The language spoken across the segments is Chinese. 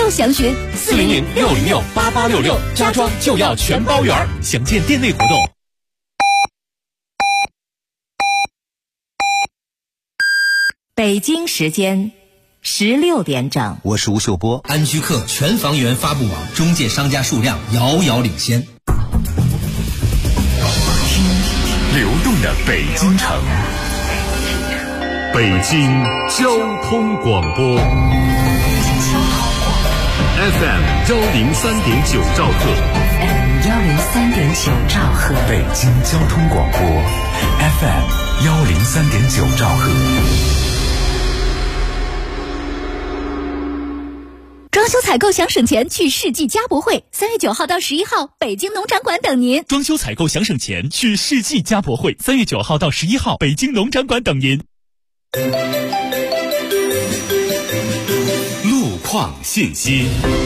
速详询 400-606-8866，家装就要全包圆。详见店内活动。 北京时间16点整， 我是吴秀波。 安居客全房源发布网中介商家数量遥遥领先。 流动的北京城，北京交通广播 FM 103.9兆赫， 103.9兆赫， 北京交通广播 FM 103.9兆赫。 装修采购想省钱，去世纪家博会，3月9号到11号，北京农展馆等您。 装修采购想省钱，去世纪家博会，3月9号到11号，北京农展馆等您。 路况信息。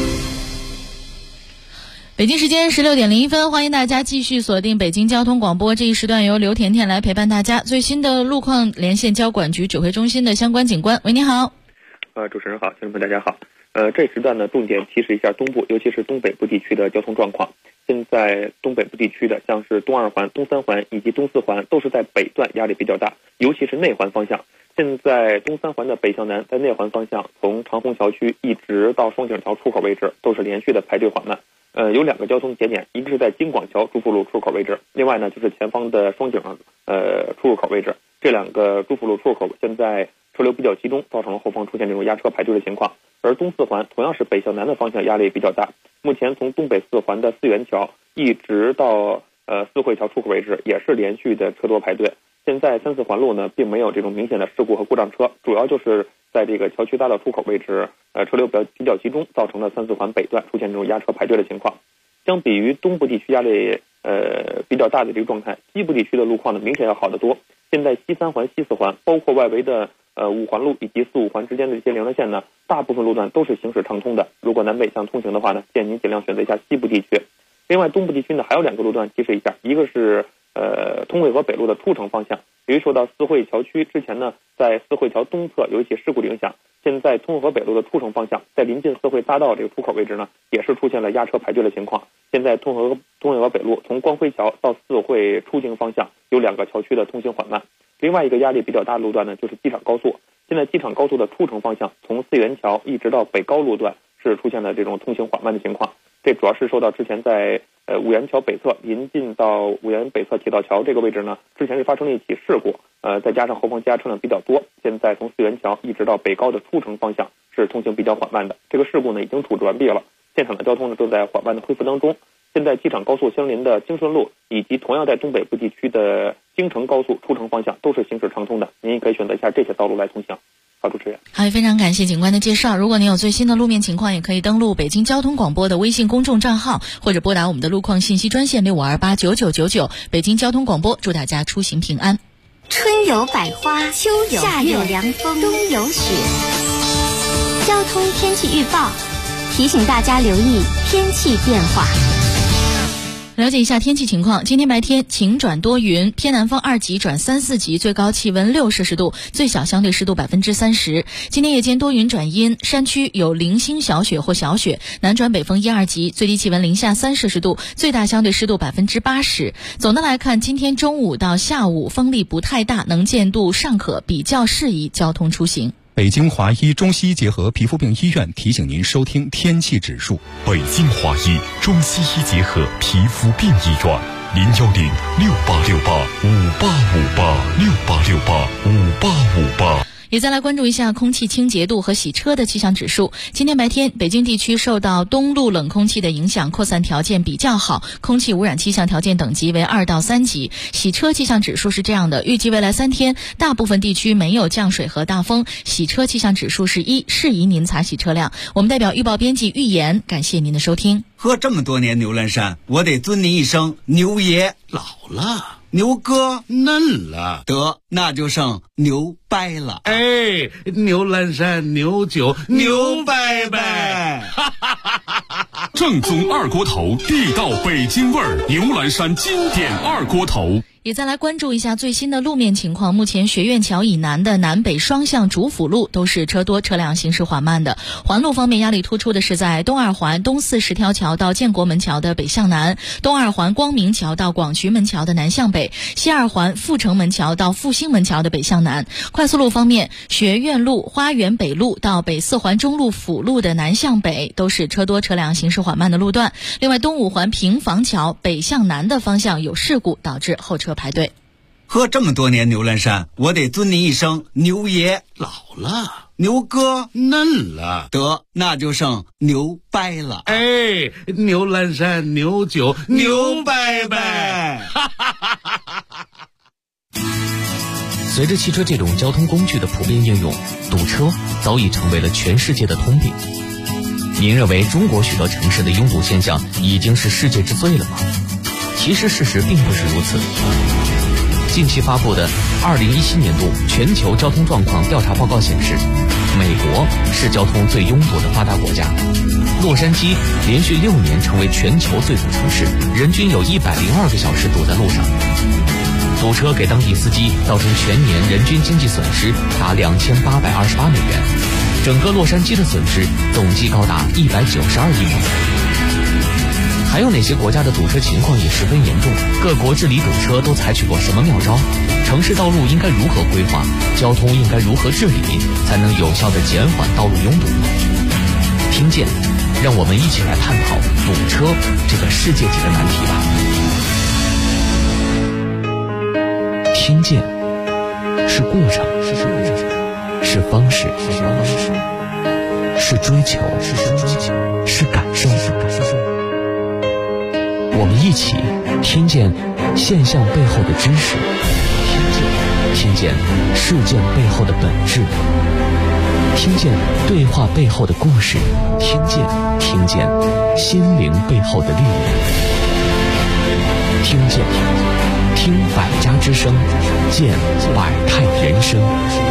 北京时间16点01分，欢迎大家继续锁定北京交通广播，这一时段由刘甜甜来陪伴大家。最新的路况连线交管局指挥中心的相关警官。喂，你好。 主持人好，听众朋友大家好。这时段呢，重点提示一下东部，尤其是东北部地区的交通状况。现在东北部地区的像是东2环、东3环以及东4环都是在北段压力比较大，尤其是内环方向。现在东3环的北向南，在内环方向，从长虹桥区一直到双井桥出口位置都是连续的排队缓慢。有2个交通节点，一个是在京广桥朱福路出口位置，另外呢就是前方的双井出入口位置。这2个朱福路出口现在车流比较集中，造成了后方出现这种压车排队的情况。而东4环同样是北向南的方向压力比较大，目前从东北4环的四元桥一直到四惠桥出口位置也是连续的车多排队。现在3、4环路呢并没有这种明显的事故和故障车，主要就是在这个桥区大道出口位置车流比较集中，造成了3、4环北段出现这种压车排队的情况。相比于东部地区压力比较大的这个状态，西部地区的路况呢明显要好得多。现在西3环、西4环，包括外围的5环路以及4、5环之间的这些连络线呢，大部分路段都是行驶畅通的。如果南北向通行的话呢，建议您尽量选择一下西部地区。另外，东部地区呢还有2个路段提示一下，一个是通惠河北路的出城方向，由于受到四惠桥区之前呢在四惠桥东侧有一起事故的影响，现在通惠河北路的出城方向，在临近四惠大道这个出口位置呢，也是出现了压车排队的情况。现在通惠河北路从光辉桥到四惠出京方向有2个桥区的通行缓慢。另外一个压力比较大的路段呢，就是机场高速。现在机场高速的出城方向，从四元桥一直到北高路段是出现了这种通行缓慢的情况。这主要是受到之前在五原桥北侧临近到五原北侧铁道桥这个位置呢，之前是发生了一起事故，再加上后方加车辆比较多，现在从四元桥一直到北高的出城方向是通行比较缓慢的。这个事故呢已经处置完毕了，现场的交通呢正在缓慢的恢复当中。现在机场高速相邻的京顺路以及同样在东北部地区的京承高速出城方向都是行驶畅通的，您也可以选择一下这些道路来通行。好，主持人。 好，非常感谢警官的介绍。如果您有最新的路面情况，也可以登录北京交通广播的微信公众账号，或者拨打我们的路况信息专线65289999。北京交通广播祝大家出行平安。 春有百花，秋有夏有凉风，冬有雪。交通天气预报提醒大家留意天气变化。 了解一下天气情况，今天白天晴转多云，偏南风2级转3、4级，最高气温6摄氏度，最小相对湿度30%。今天夜间多云转阴，山区有零星小雪或小雪，南转北风1、2级，最低气温零下3摄氏度，最大相对湿度80%。总的来看，今天中午到下午风力不太大，能见度尚可，比较适宜交通出行。 北京华医中西医结合皮肤病医院提醒您收听天气指数。 北京华医中西医结合皮肤病医院，010-6868-5858，6858-5858。 也再来关注一下空气清洁度和洗车的气象指数。今天白天，北京地区受到东陆冷空气的影响，扩散条件比较好，空气污染气象条件等级为2到3级。洗车气象指数是这样的，预计未来3天，大部分地区没有降水和大风，洗车气象指数是1，适宜您擦洗车辆。我们代表预报编辑预言，感谢您的收听。 喝这么多年牛栏山，我得尊您一声牛爷。 老了， 牛哥嫩了， 得那就剩牛掰了。 哎，牛栏山牛酒牛掰掰， 正宗二锅头，地道北京味儿，牛栏山经典二锅头。 也再来关注一下最新的路面情况。目前学院桥以南的南北双向主辅路都是车多，车辆行驶缓慢的。环路方面，压力突出的是在东二环东四十条桥到建国门桥的北向南，东二环光明桥到广渠门桥的南向北，西二环阜成门桥到复兴门桥的北向南。快速路方面，学院路花园北路到北四环中路辅路的南向北都是车多，车辆行驶缓慢的路段。另外，东五环平房桥北向南的方向有事故，导致后车排队。 喝这么多年牛栏山，我得尊您一声牛爷。 老了， 牛哥嫩了， 得那就剩牛掰了。 哎，牛栏山牛酒牛掰掰。 随着汽车这种交通工具的普遍应用，堵车早已成为了全世界的通病。您认为中国许多城市的拥堵现象已经是世界之最了吗？其实事实并不是如此。近期发布的2017年度全球交通状况调查报告显示，美国是交通最拥堵的发达国家，洛杉矶连续6年成为全球最堵城市，人均有102个小时堵在路上。堵车给当地司机造成全年人均经济损失达2828美元，整个洛杉矶的损失总计高达192亿美元。还有哪些国家的堵车情况也十分严重？各国治理堵车都采取过什么妙招？城市道路应该如何规划？交通应该如何治理，才能有效地减缓道路拥堵？听见，让我们一起来探讨堵车这个世界级的难题吧。听见，是过程，是方式，是追求，是感受。我们一起听见现象背后的知识，听见事件背后的本质，听见对话背后的故事，听见心灵背后的力量，听百家之声，见百态人生。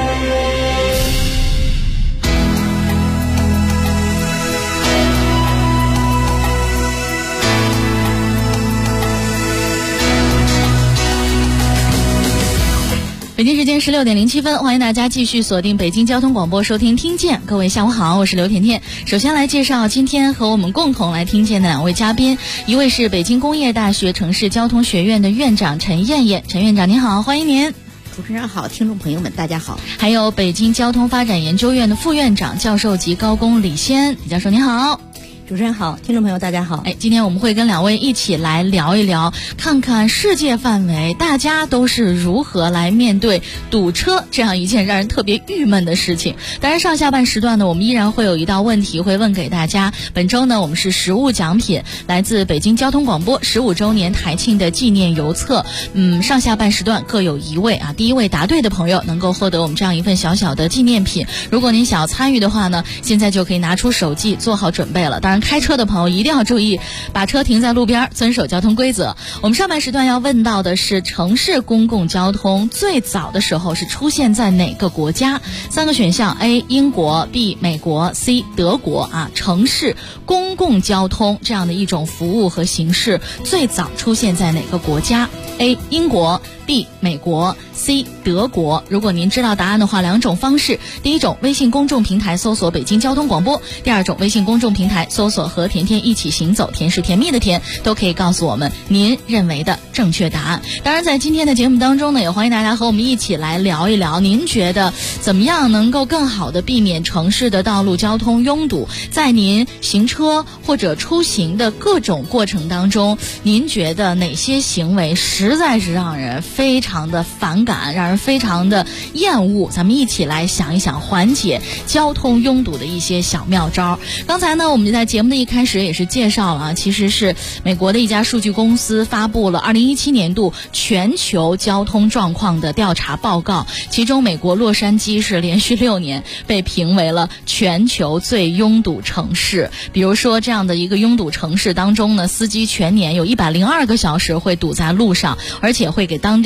北京时间16点07分，欢迎大家继续锁定北京交通广播收听听见。各位下午好，我是刘甜甜。首先来介绍今天和我们共同来听见的2位嘉宾，一位是北京工业大学城市交通学院的院长陈燕燕，陈院长您好，欢迎您。 主持人好，听众朋友们大家好。 还有北京交通发展研究院的副院长、教授级高工李先，李教授您好。 主持人好，听众朋友大家好。 今天我们会跟2位一起来聊一聊，看看世界范围大家都是如何来面对堵车这样一件让人特别郁闷的事情。当然上下半时段呢，我们依然会有一道问题会问给大家。本周呢，我们是实物奖品，来自北京交通广播15周年台庆的纪念邮册。上下半时段各有1位啊，第1位答对的朋友能够获得我们这样一份小小的纪念品。如果您想要参与的话呢，现在就可以拿出手机做好准备了。当然开车的朋友一定要注意把车停在路边，遵守交通规则。我们上半时段要问到的是城市公共交通最早的时候是出现在哪个国家？3个选项 A 英国 B 美国 C 德国啊。城市公共交通这样的一种服务和形式最早出现在哪个国家？ A 英国B 美国 C 德国。如果您知道答案的话，2种方式。第一种，微信公众平台搜索北京交通广播；第2种，微信公众平台搜索和甜甜一起行走，甜是甜蜜的甜，都可以告诉我们您认为的正确答案。当然在今天的节目当中呢，也欢迎大家和我们一起来聊一聊，您觉得怎么样能够更好的避免城市的道路交通拥堵？在您行车或者出行的各种过程当中，您觉得哪些行为实在是让人非常的反感，让人非常的厌恶？咱们一起来想一想缓解交通拥堵的一些小妙招。刚才呢，我们在节目的一开始也是介绍了，其实是美国的一家数据公司发布了2017年度全球交通状况的调查报告，其中美国洛杉矶是连续6年被评为了全球最拥堵城市。比如说这样的一个拥堵城市当中呢，司机全年有102个小时会堵在路上，而且会给当地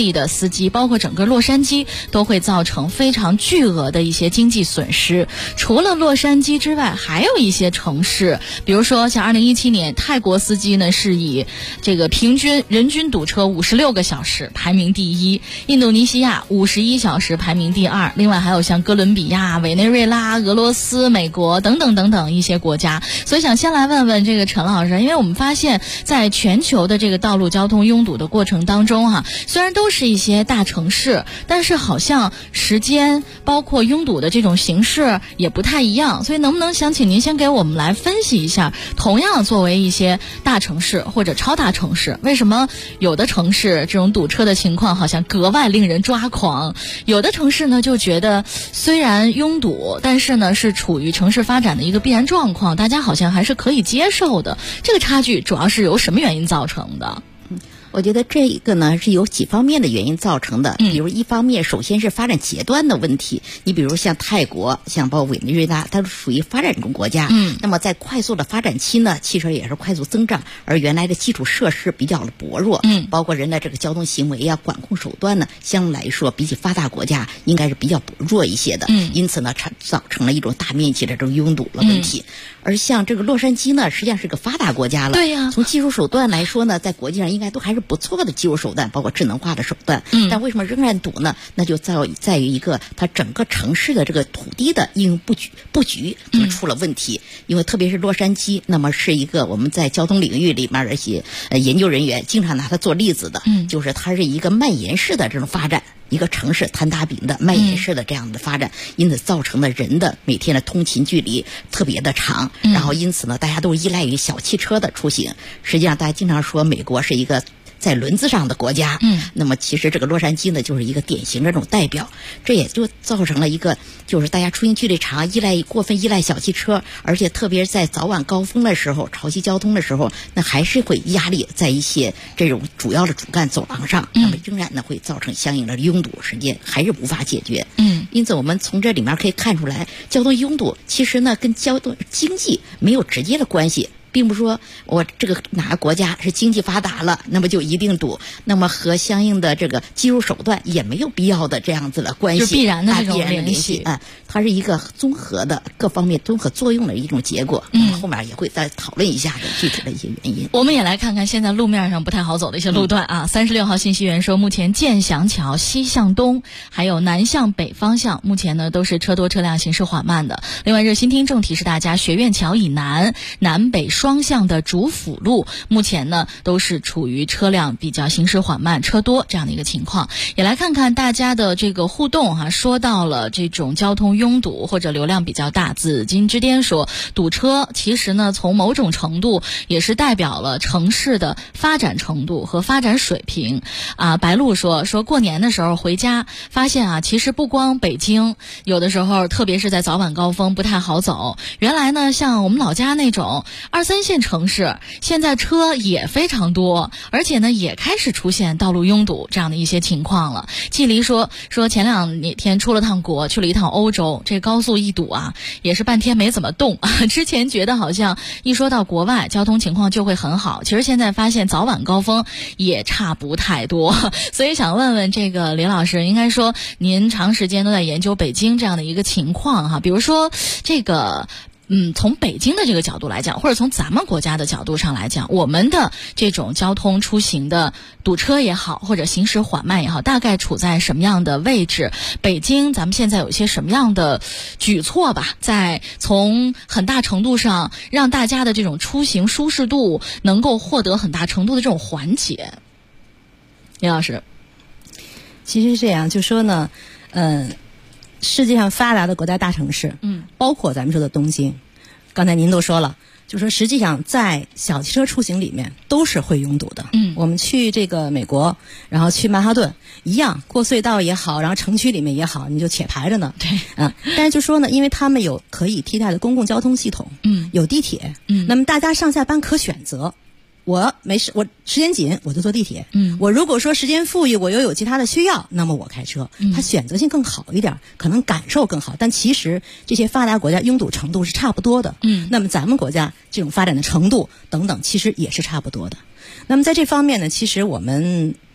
地的司机，包括整个洛杉矶都会造成非常巨额的一些经济损失。除了洛杉矶之外，还有一些城市，比如说像2017年，泰国司机呢是以这个平均人均堵车56个小时排名第一，印度尼西亚51小时排名第二，另外还有像哥伦比亚、委内瑞拉、俄罗斯、美国等等等等一些国家。所以想先来问问这个陈老师，因为我们发现在全球的这个道路交通拥堵的过程当中虽然都是一些大城市，但是好像时间包括拥堵的这种形式也不太一样，所以能不能想请您先给我们来分析一下，同样作为一些大城市或者超大城市，为什么有的城市这种堵车的情况好像格外令人抓狂，有的城市呢就觉得虽然拥堵，但是呢是处于城市发展的一个必然状况，大家好像还是可以接受的，这个差距主要是由什么原因造成的？ 我觉得这个呢是有几方面的原因造成的，比如一方面首先是发展阶段的问题，你比如像泰国，像包括委内瑞拉，它是属于发展中国家，那么在快速的发展期呢，汽车也是快速增长，而原来的基础设施比较的薄弱，包括人的这个交通行为管控手段呢，相对来说比起发达国家应该是比较薄弱一些的，因此呢造成了一种大面积的这种拥堵的问题。而像这个洛杉矶呢，实际上是个发达国家了，对呀，从技术手段来说呢，在国际上应该都还是不错的技术手段，包括智能化的手段，但为什么仍然堵呢？那就在于一个它整个城市的这个土地的应用布局出了问题，因为特别是洛杉矶，那么是一个我们在交通领域里面而且研究人员经常拿它做例子的，就是它是一个蔓延式的这种发展，一个城市摊大饼的蔓延式的这样的发展，因此造成了人的每天的通勤距离特别的长，然后因此呢，大家都依赖于小汽车的出行。实际上，大家经常说美国是一个在轮子上的国家，那么其实这个洛杉矶呢就是一个典型的这种代表，这也就造成了一个就是大家出行距离长，过分依赖小汽车，而且特别是在早晚高峰的时候，潮汐交通的时候，那还是会压力在一些这种主要的主干走廊上，那么仍然呢会造成相应的拥堵，时间还是无法解决。因此我们从这里面可以看出来，交通拥堵其实呢跟交通经济没有直接的关系。并不是说我这个哪个国家是经济发达了，那么就一定堵，那么和相应的这个技术手段也没有必要的这样子的关系， 就必然的这种联系它是一个综合的各方面综合作用的一种结果。后面也会再讨论一下的具体的一些原因。 我们也来看看现在路面上不太好走的一些路段36号信息源说，目前建祥桥西向东还有南向北方向目前呢都是车多车辆行驶缓慢的。另外热心听众提示大家，学院桥以南南北双向的主辅路目前呢都是处于车辆比较行驶缓慢车多这样的一个情况。也来看看大家的这个互动说到了这种交通拥堵或者流量比较大，紫金之巅说堵车其实呢从某种程度也是代表了城市的发展程度和发展水平白露说过年的时候回家发现其实不光北京，有的时候特别是在早晚高峰不太好走，原来呢像我们老家那种2、3线城市现在车也非常多，而且呢也开始出现道路拥堵这样的一些情况了。季离说前2天出了趟国，去了一趟欧洲，这高速一堵也是半天没怎么动之前觉得好像一说到国外交通情况就会很好，其实现在发现早晚高峰也差不太多。所以想问问这个李老师，应该说您长时间都在研究北京这样的一个情况比如说这个从北京的这个角度来讲，或者从咱们国家的角度上来讲，我们的这种交通出行的堵车也好，或者行驶缓慢也好，大概处在什么样的位置？北京咱们现在有一些什么样的举措吧，在从很大程度上让大家的这种出行舒适度能够获得很大程度的这种缓解。李老师， 其实这样就说呢世界上发达的国家大城市包括咱们说的东京，刚才您都说了，就说实际上在小汽车出行里面都是会拥堵的我们去这个美国，然后去曼哈顿一样，过隧道也好，然后城区里面也好，你就且排着呢对但是就说呢，因为他们有可以替代的公共交通系统有地铁那么大家上下班可选择，我没事，我时间紧我就坐地铁我如果说时间富裕，我又有其他的需要，那么我开车它选择性更好一点，可能感受更好，但其实这些发达国家拥堵程度是差不多的那么咱们国家这种发展的程度等等其实也是差不多的。那么在这方面呢，其实我们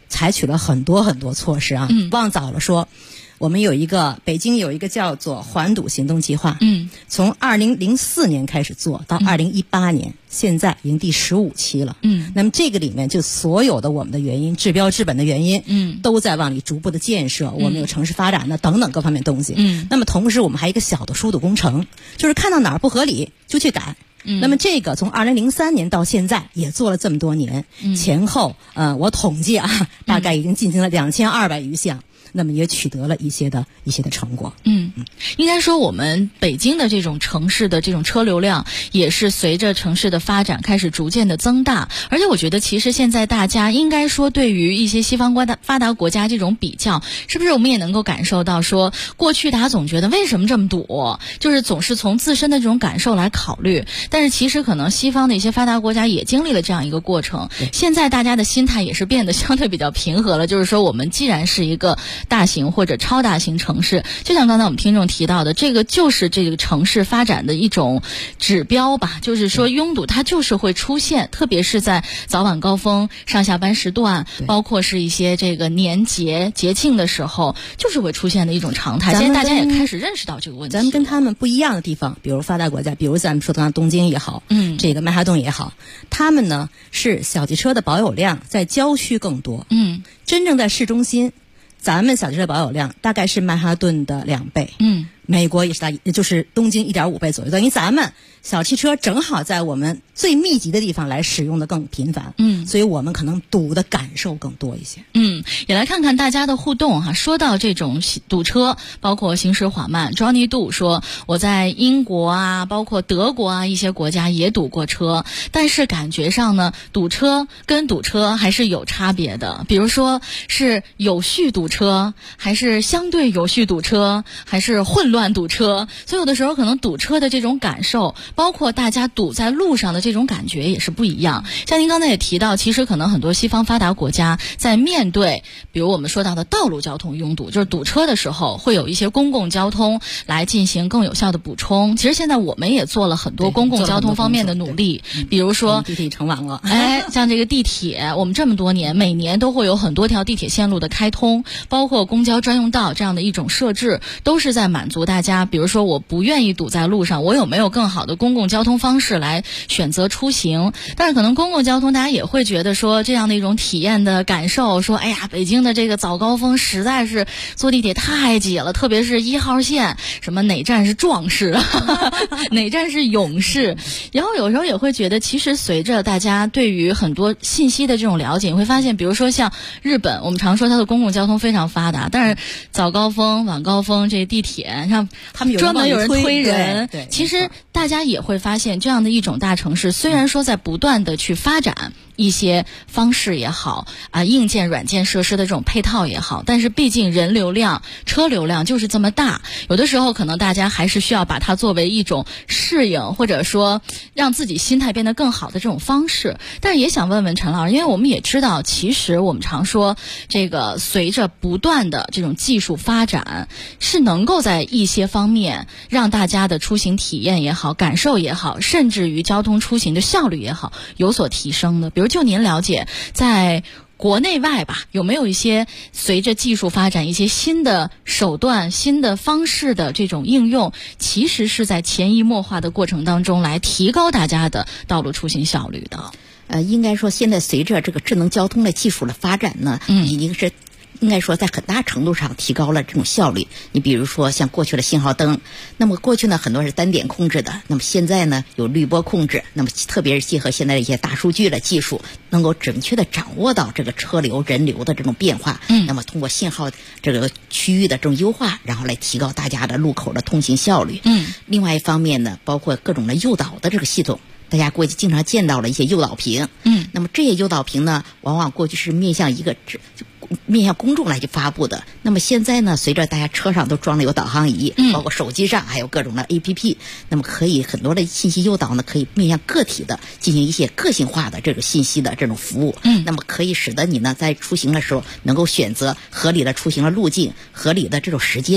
采取了很多措施啊。往早了说，我们北京有一个叫做环堵行动计划，从2004年开始做到2018年，现在已经第15期了。那么这个里面就所有的我们的原因，治标治本的原因，都在往里逐步的建设。我们有城市发展的等等各方面东西。那么同时我们还有一个小的疏堵工程，就是看到哪儿不合理就去改。那么这个从2003年到现在也做了这么多年，前后我统计啊，大概已经进行了2200余项。那么也取得了一些的成果。 应该说我们北京的这种城市的这种车流量也是随着城市的发展开始逐渐的增大，而且我觉得其实现在大家应该说对于一些西方发达国家这种比较，是不是我们也能够感受到说，过去大家总觉得为什么这么堵，就是总是从自身的这种感受来考虑，但是其实可能西方的一些发达国家也经历了这样一个过程，现在大家的心态也是变得相对比较平和了，就是说我们既然是一个大型或者超大型城市，就像刚才我们听众提到的，这个就是这个城市发展的一种指标吧，就是说拥堵它就是会出现，特别是在早晚高峰、上下班时段，包括是一些这个年节庆的时候，就是会出现的一种常态。现在大家也开始认识到这个问题。 咱们跟他们不一样的地方，比如发达国家，比如咱们说的东京也好，这个曼哈顿也好，他们呢是小汽车的保有量在郊区更多，真正在市中心，咱们小汽车保有量大概是曼哈顿的2倍，美国也是也就是东京1.5倍左右，等于咱们小汽车正好在我们最密集的地方来使用的更频繁，所以我们可能堵的感受更多一些。 也来看看大家的互动哈。说到这种堵车，包括行驶缓慢 ，Johnny Do 说我在英国啊，包括德国啊一些国家也堵过车，但是感觉上呢，堵车跟堵车还是有差别的。比如说是有序堵车，还是相对有序堵车，还是混乱堵车，所以有的时候可能堵车的这种感受，包括大家堵在路上的这种感觉也是不一样。像您刚才也提到，其实可能很多西方发达国家在面对比如我们说到的道路交通拥堵，就是堵车的时候会有一些公共交通来进行更有效的补充。其实现在我们也做了很多公共交通方面的努力，比如说地铁成网了， 像这个地铁，我们这么多年每年都会有很多条地铁线路的开通，包括公交专用道这样的一种设置，都是在满足大家，比如说我不愿意堵在路上，我有没有更好的公共交通方式来选择出行。但是可能公共交通大家也会觉得说这样的一种体验的感受，说哎呀，北京的这个早高峰实在是坐地铁太挤了，特别是1号线，什么哪站是壮士哪站是勇士。然后有时候也会觉得，其实随着大家对于很多信息的这种了解，你会发现比如说像日本，我们常说它的公共交通非常发达，但是早高峰晚高峰这地铁像他们专门有人推人， 对， 其实大家也会发现，这样的一种大城市虽然说在不断的去发展一些方式也好硬件软件设施的这种配套也好，但是毕竟人流量车流量就是这么大，有的时候可能大家还是需要把它作为一种适应，或者说让自己心态变得更好的这种方式。但是也想问问陈老师，因为我们也知道，其实我们常说这个随着不断的这种技术发展，是能够在一些方面让大家的出行体验也好，感受也好，甚至于交通出行的效率也好有所提升的。比如就您了解，在国内外吧，有没有一些随着技术发展一些新的手段、新的方式的这种应用，其实是在潜移默化的过程当中来提高大家的道路出行效率的？ 应该说现在随着这个智能交通的技术的发展呢，已经是应该说在很大程度上提高了这种效率。你比如说像过去的信号灯，那么过去呢很多是单点控制的，那么现在呢有滤波控制，那么特别是结合现在的一些大数据的技术，能够准确的掌握到这个车流人流的这种变化，那么通过信号这个区域的这种优化，然后来提高大家的路口的通行效率。另外一方面呢，包括各种的诱导的这个系统，大家过去经常见到了一些诱导屏，那么这些诱导屏呢，往往过去是面向公众来去发布的。那么现在呢，随着大家车上都装了有导航仪，包括手机上还有各种的 APP， 那么可以很多的信息诱导呢，可以面向个体的进行一些个性化的这个信息的这种服务。那么可以使得你呢在出行的时候能够选择合理的出行的路径、合理的这种时间，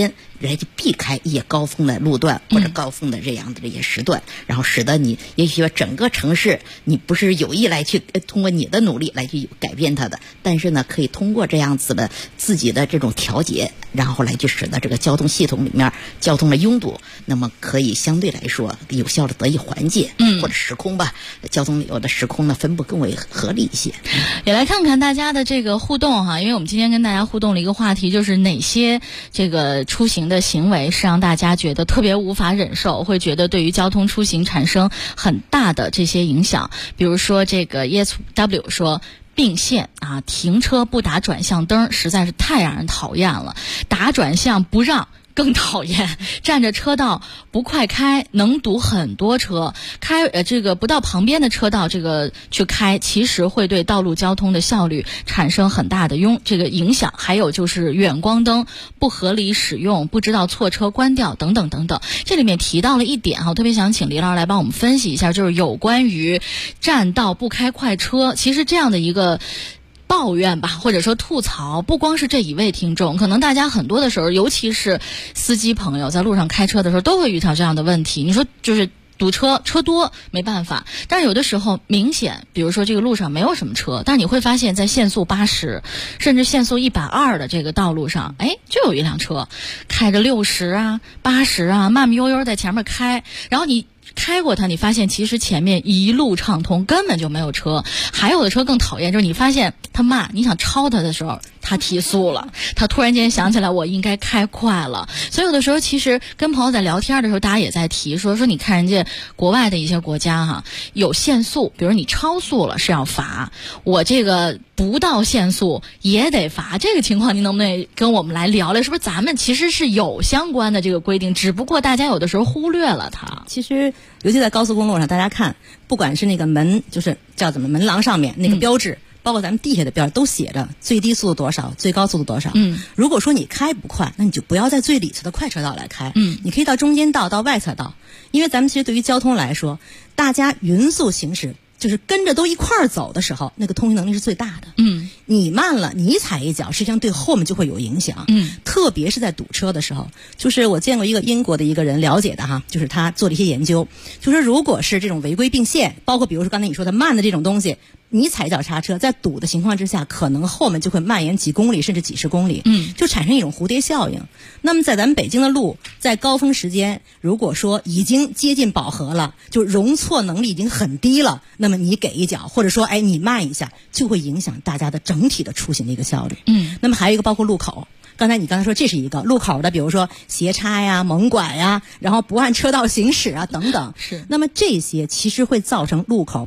来去避开一些高峰的路段或者高峰的这样的这些时段，然后使得你也许说整个城市你不是有意来去通过你的努力来去改变它的，但是呢可以通过这样子的自己的这种调节，然后来去使得这个交通系统里面交通的拥堵，那么可以相对来说有效的得以缓解，或者时空吧，交通有的时空呢分布更为合理一些。 也来看看大家的这个互动哈，因为我们今天跟大家互动了一个话题，就是哪些这个出行的行为是让大家觉得特别无法忍受，会觉得对于交通出行产生很大的这些影响。比如说这个 ESW 说并线啊，停车不打转向灯实在是太让人讨厌了，打转向不让更讨厌，占着车道不快开，能堵很多车。这个不到旁边的车道这个去开，其实会对道路交通的效率产生很大的这个影响。还有就是远光灯不合理使用，不知道错车关掉等等等等。这里面提到了一点我特别想请李老师来帮我们分析一下，就是有关于占道不开快车。其实这样的一个抱怨吧，或者说吐槽，不光是这一位听众，可能大家很多的时候，尤其是司机朋友在路上开车的时候，都会遇到这样的问题。你说就是堵车，车多没办法，但是有的时候明显，比如说这个路上没有什么车，但你会发现在限速80甚至限速120的这个道路上，就有一辆车开着60啊、80啊，慢慢悠悠在前面开，然后你开过它，你发现其实前面一路畅通，根本就没有车。还有的车更讨厌，就是你发现它慢，你想超它的时候，它提速了，它突然间想起来我应该开快了。所以有的时候其实跟朋友在聊天的时候，大家也在提说你看人家国外的一些国家有限速，比如你超速了是要罚，我这个不到限速也得罚。这个情况您能不能跟我们来聊聊？是不是咱们其实是有相关的这个规定，只不过大家有的时候忽略了它。 其实尤其在高速公路上，大家看，不管是那个门，就是叫怎么门廊上面那个标志，包括咱们地下的标志，都写着最低速度多少，最高速度多少。如果说你开不快，那你就不要在最里侧的快车道来开。你可以到中间道，到外侧道。因为咱们其实对于交通来说，大家匀速行驶，就是跟着都一块儿走的时候，那个通行能力是最大的。你慢了，你踩一脚，实际上对后面就会有影响。特别是在堵车的时候，就是我见过一个英国的一个人了解的就是他做了一些研究，就是如果是这种违规并线，包括比如说刚才你说的慢的这种东西，你踩脚刹车，在堵的情况之下，可能后面就会蔓延几公里甚至几十公里，就产生一种蝴蝶效应。那么在咱们北京的路，在高峰时间，如果说已经接近饱和了，就容错能力已经很低了，那么你给一脚，或者说你慢一下，就会影响大家的整体的出行的一个效率。那么还有一个包括路口。刚才说这是一个路口的，比如说斜插呀、猛拐呀，然后不按车道行驶啊等等。是。那么这些其实会造成路口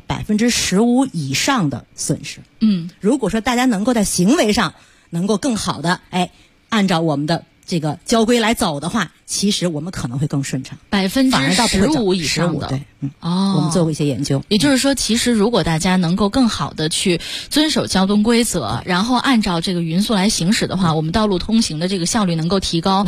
15%以上的损失。如果说大家能够在行为上能够更好的按照我们的这个交规来走的话，其实我们可能会更顺畅。 15%以上的。 对。我们做过一些研究。 也就是说，其实如果大家能够更好的去遵守交通规则，然后按照这个匀速来行驶的话，我们道路通行的这个效率能够提高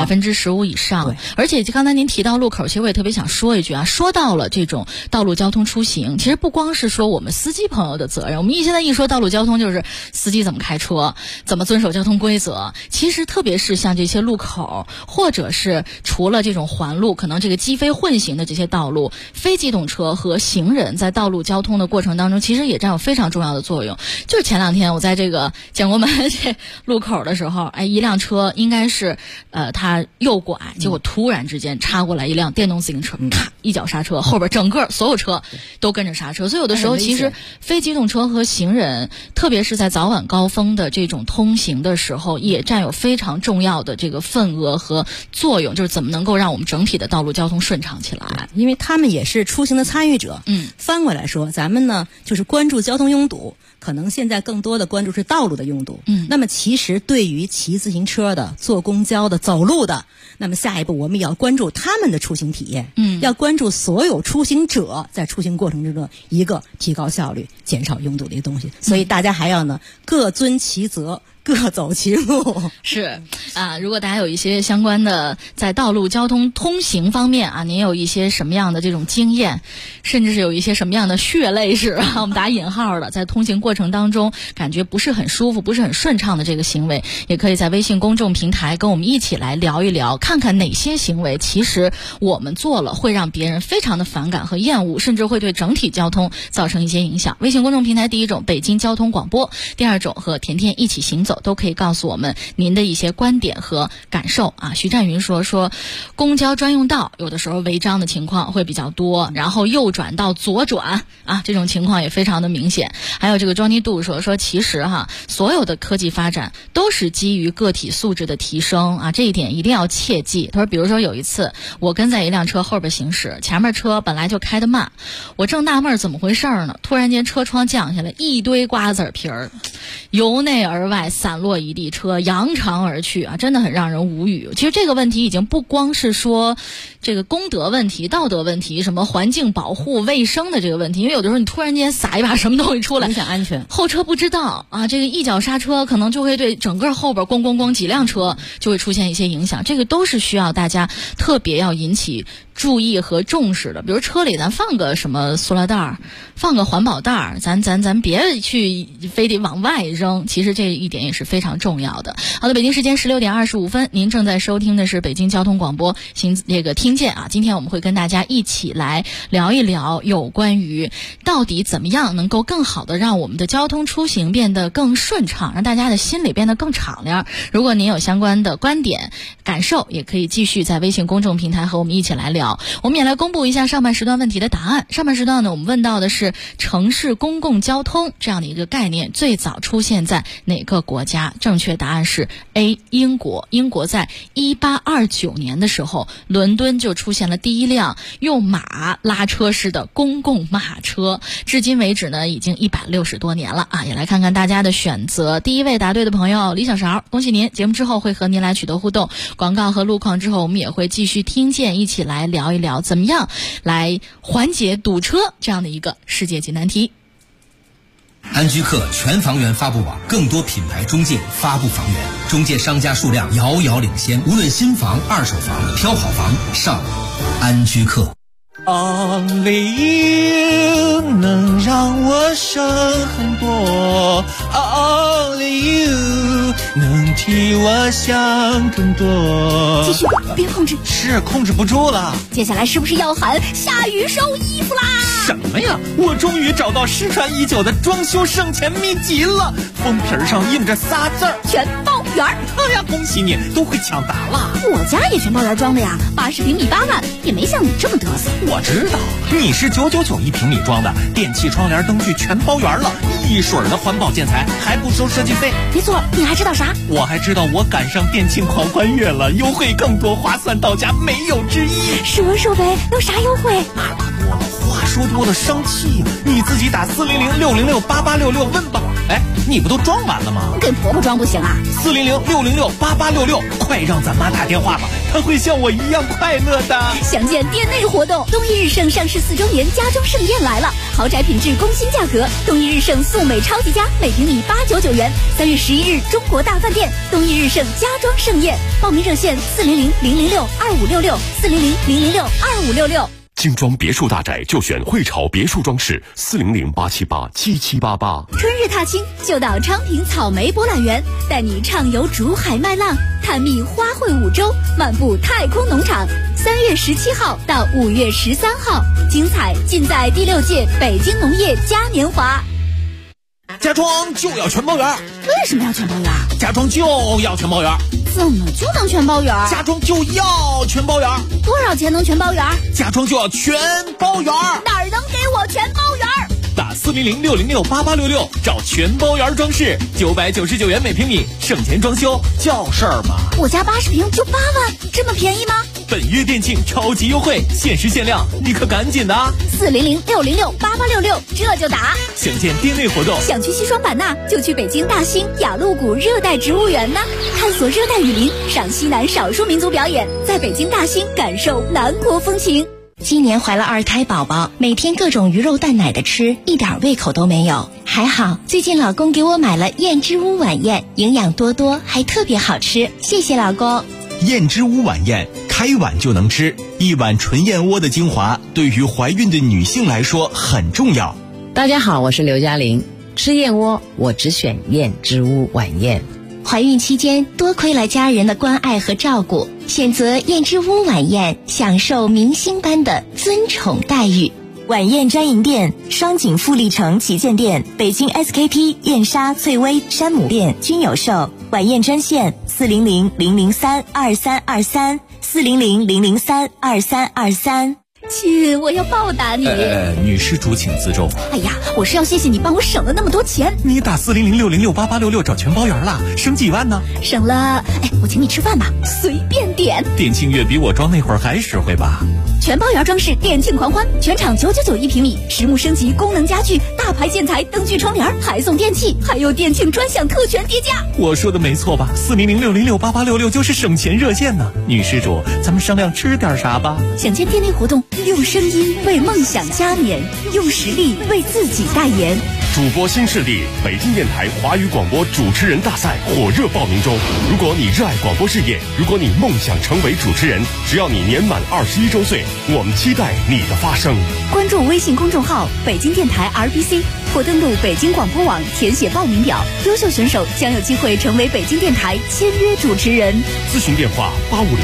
15%以上。而且刚才您提到路口，其实我也特别想说一句说到了这种道路交通出行，其实不光是说我们司机朋友的责任，我们现在一说道路交通，就是司机怎么开车，怎么遵守交通规则。其实特别是像这些路口，或者是除了这种环路，可能这个机非混行的这些道路，非机动车和行人在道路交通的过程当中，其实也占有非常重要的作用。就是前两天我在这个建国门这路口的时候，一辆车应该是他右拐，结果突然之间插过来一辆电动自行车，咔一脚刹车，后边整个所有车都跟着刹车。所以有的时候其实非机动车和行人，特别是在早晚高峰的这种通行的时候，也占有非常重要的这个份额和作用，就是怎么能够让我们整体的道路交通顺畅起来。 因为他们也是出行的参与者。翻过来说，咱们呢就是关注交通拥堵，可能现在更多的关注是道路的拥堵。那么其实对于骑自行车的、坐公交的、走路的，那么下一步我们也要关注他们的出行体验。要关注所有出行者在出行过程之中一个提高效率、减少拥堵的一个东西。所以大家还要呢各遵其责， 各走其路。 是啊，如果大家有一些相关的在道路交通通行方面啊，您有一些什么样的这种经验，甚至是有一些什么样的血泪史啊，我们打引号的，在通行过程当中感觉不是很舒服、不是很顺畅的这个行为，也可以在微信公众平台跟我们一起来聊一聊，看看哪些行为其实我们做了会让别人非常的反感和厌恶，甚至会对整体交通造成一些影响。微信公众平台第一种北京交通广播，第二种和甜甜一起行走，都可以告诉我们您的一些观点和感受啊。徐占云说公交专用道有的时候违章的情况会比较多，然后右转到左转啊，这种情况也非常的明显。还有这个 Johnny Do 说其实所有的科技发展都是基于个体素质的提升啊，这一点一定要切记。他说比如说有一次我跟在一辆车后边行驶，前面车本来就开得慢，我正纳闷怎么回事呢，突然间车窗降下来一堆瓜子皮儿，由内而外散落一地，车扬长而去啊，真的很让人无语。其实这个问题已经不光是说这个公德问题、道德问题，什么环境保护、卫生的这个问题，因为有的时候你突然间撒一把什么东西出来， 影响安全， 后车不知道啊，这个一脚刹车可能就会对整个后边咣几辆车就会出现一些影响，这个都是需要大家特别要引起注意和重视的。比如车里咱放个什么塑料袋，放个环保袋，咱别去非得往外扔，其实这一点也是非常重要的。好的，北京时间16点25分，您正在收听的是北京交通广播这个听见啊。今天我们会跟大家一起来聊一聊有关于到底怎么样能够更好的让我们的交通出行变得更顺畅，让大家的心里变得更敞亮。如果您有相关的观点感受，也可以继续在微信公众平台和我们一起来聊。我们也来公布一下上半时段问题的答案。上半时段呢，我们问到的是城市公共交通这样的一个概念最早出现在哪个国家？正确答案是 A 英国。英国在1829年的时候，伦敦就出现了第一辆用马拉车式的公共马车，至今为止呢已经160多年了啊！也来看看大家的选择。第一位答对的朋友李小勺，恭喜您！节目之后会和您来取得互动，广告和路况之后我们也会继续听见，一起来聊一聊怎么样来缓解堵车这样的一个世界级难题。 安居客全房源发布网，更多品牌中介发布房源，中介商家数量遥遥领先，无论新房、二手房，挑好房上安居客。 Only you 能让我省很多 ，Only you 能替我想更多。 继续，别控制， 是控制不住了。 接下来是不是要喊下雨收衣服啦？ 什么呀？我终于找到失传已久的装修省钱秘籍了，封皮上印着仨字儿： 全包圆。 哎呀，恭喜你，都会抢答了。 我家也全包圆装的呀，80平米8万，也没像你这么嘚瑟。 我知道，你是999一平米装的，电器、窗帘、灯具全包圆了，一水儿的环保建材，还不收设计费。 没错，你还知道啥？ 我还知道我赶上电庆狂欢月了，优惠更多，划算到家，没有之一。 说呗，有啥优惠？ 话说多了生气，你自己打400-606-8866问吧。哎，你不都装完了吗？ 给婆婆装不行啊 ？400-606-8866，快让咱妈打电话吧，她会像我一样快乐的。 详见店内活动，东一日盛上市4周年家装盛宴来了，豪宅品质工薪价格，东一日盛素美超级家，每平米899元。3月11日，中国大饭店东一日盛家装盛宴，报名热线400-006-2566，400-006-2566。 精装别墅大宅就选汇潮别墅装饰，400-878-7788。 春日踏青就到昌平草莓博览园，带你畅游竹海麦浪，探秘花卉五洲，漫步太空农场。3月17号到5月13号，精彩尽在第6届北京农业嘉年华。 家装就要全包圆。 为什么要全包圆？ 家装就要全包圆。 怎么就能全包圆？ 家装就要全包圆。 多少钱能全包圆？ 家装就要全包圆。 哪儿能给我全包圆？ 打400-606-8866，找全包圆装饰，999元每平米，省钱装修叫事儿吗？ 我家80平就8万，这么便宜吗？ 本月店庆超级优惠，限时限量，你可赶紧的啊 ！400-606-8866，这就打。 想见店内活动， 想去西双版纳，就去北京大兴雅鹿谷热带植物园呢，探索热带雨林，赏西南少数民族表演，在北京大兴感受南国风情。 今年怀了2胎宝宝，每天各种鱼肉蛋奶的吃，一点胃口都没有。还好最近老公给我买了燕之屋晚宴，营养多多，还特别好吃，谢谢老公。 燕之屋晚宴，开碗就能吃，一碗纯燕窝的精华，对于怀孕的女性来说很重要。 大家好，我是刘嘉玲，吃燕窝我只选燕之屋晚宴。 怀孕期间多亏了家人的关爱和照顾，选择燕之屋晚宴，享受明星般的尊宠待遇。 晚宴专营店：双井富力城旗舰店、北京 SKP、燕莎、翠微、山姆店均有售。晚宴专线400-003-2323 400-003-2323。 亲，我要报答你。 女施主请自重。 哎呀，我是要谢谢你帮我省了那么多钱。 你打400-606-8866找全包圆了，省几万呢？ 省了，我请你吃饭吧，随便点。 店庆月比我装那会儿还实惠吧？ 全包圆装饰店庆狂欢，全场999一平米，实木升级功能家具，大牌建材灯具窗帘，还送电器，还有店庆专享特权跌价。 我说的没错吧？400-606-8866就是省钱热线呢。女施主，咱们商量吃点啥吧？ 想见店内活动，用声音为梦想加冕，用实力为自己代言。 主播新势力北京电台华语广播主持人大赛火热报名中。如果你热爱广播事业，如果你梦想成为主持人，只要你年满21周岁，我们期待你的发声。 关注微信公众号北京电台 RBC 或登录北京广播网填写报名表，优秀选手将有机会成为北京电台签约主持人。 咨询电话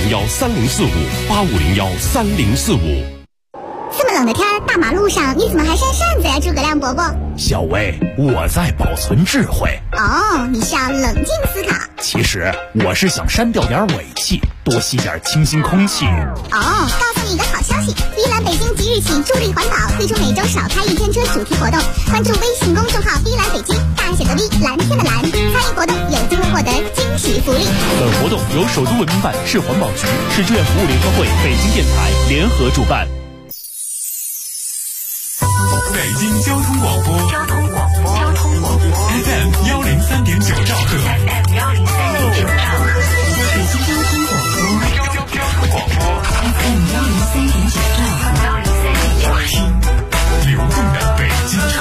8501304585013045。 这么冷的天，大马路上你怎么还扇扇子呀，诸葛亮伯伯？ 小薇，我在保存智慧。 哦，你是要冷静思考。 其实我是想删掉点尾气，多吸点清新空气。 哦，告诉你一个好消息，碧蓝北京即日起助力环保，推出每周少开1天车主题活动。关注微信公众号碧蓝北京，大写的 V， 蓝天的蓝，参与活动有机会获得惊喜福利。 本活动由首都文明办、市环保局、市志愿服务联合会、北京电台联合主办。 北京交通广播 FM 103.9兆赫。 FM 103.9兆赫。北京交通广播 FM 103.9兆赫。 听流动的北京城。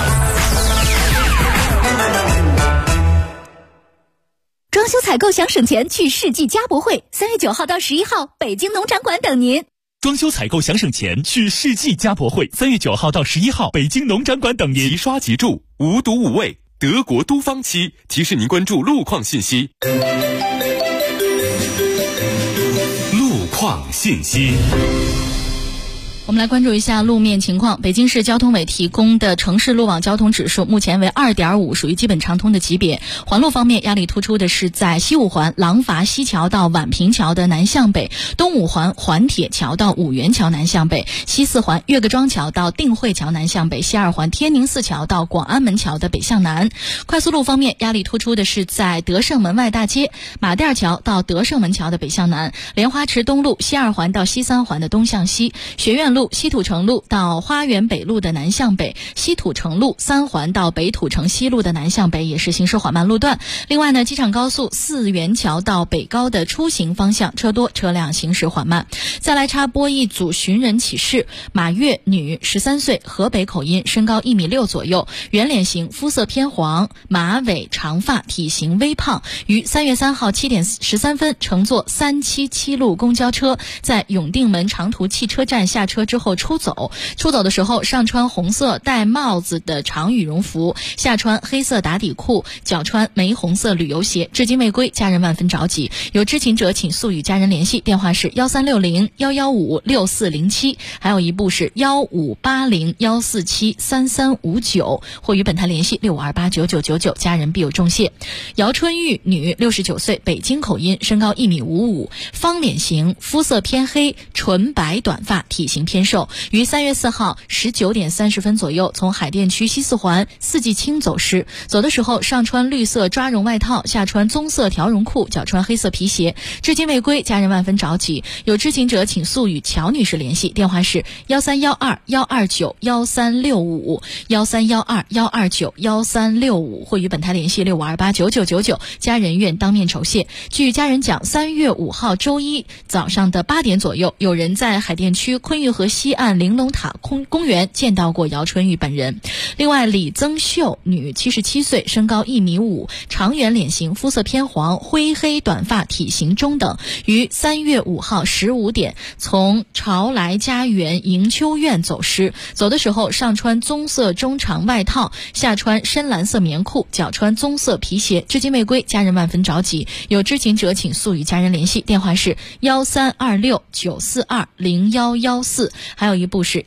装修采购想省钱，去世纪家博会，3月9号到11号，北京农场馆等您。 装修采购想省钱，去世纪家博会，3月9号到11号，北京农展馆等您。 即刷即住，无毒无味，德国都方漆提示您关注路况信息。路况信息。 我们来关注一下路面情况。北京市交通委提供的城市路网交通指数目前为 2.5， 属于基本畅通的级别。环路方面，压力突出的是在西五环廊坊西桥到宛平桥的南向北，东五环环铁桥到五元桥南向北，西四环岳各庄桥到定慧桥南向北，西二环天宁寺桥到广安门桥的北向南。快速路方面，压力突出的是在德胜门外大街马甸桥到德胜门桥的北向南，莲花池东路西二环到西三环的东向西，学院路西土城路到花园北路的南向北，西土城路3环到北土城西路的南向北也是行驶缓慢路段。另外呢，机场高速四元桥到北高的出行方向车多，车辆行驶缓慢。再来插播一组寻人启事：马月，女，13岁，河北口音，身高1.6米左右，圆脸型，肤色偏黄，马尾长发，体型微胖，于3月3号7点13分乘坐377路公交车，在永定门长途汽车站下车之后出走的时候上穿红色戴帽子的长羽绒服，下穿黑色打底裤，脚穿玫红色旅游鞋，至今未归，家人万分着急。有知情者请速与家人联系，电话是1360-115-6407，还有一部是1580-147-3359，或与本台联系65289999，家人必有重谢。姚春玉，女，69岁，北京口音，身高1.55米，方脸型，肤色偏黑，纯白短发，体型偏瘦，于3月4号19点30分左右从海淀区西四环四季青走失，走的时候上穿绿色抓绒外套，下穿棕色条绒裤，脚穿黑色皮鞋，至今未归，家人万分着急。有知情者请速与乔女士联系，电话是1312-129-1365 1312-129-1365，或与本台联系65289999，家人愿当面酬谢。据家人讲，3月5号周一早上的8点左右，有人在海淀区昆玉河河西岸玲珑塔公园见到过姚春雨本人。另外，李增秀，女，77岁，身高1.5米，长圆脸型，肤色偏黄，灰黑短发，体型中等，于3月5号15点从朝来家园迎秋苑走失，走的时候上穿棕色中长外套，下穿深蓝色棉裤，脚穿棕色皮鞋，至今未归，家人万分着急，有知情者请速与家人联系，电话是1326-942-0114，还有一部是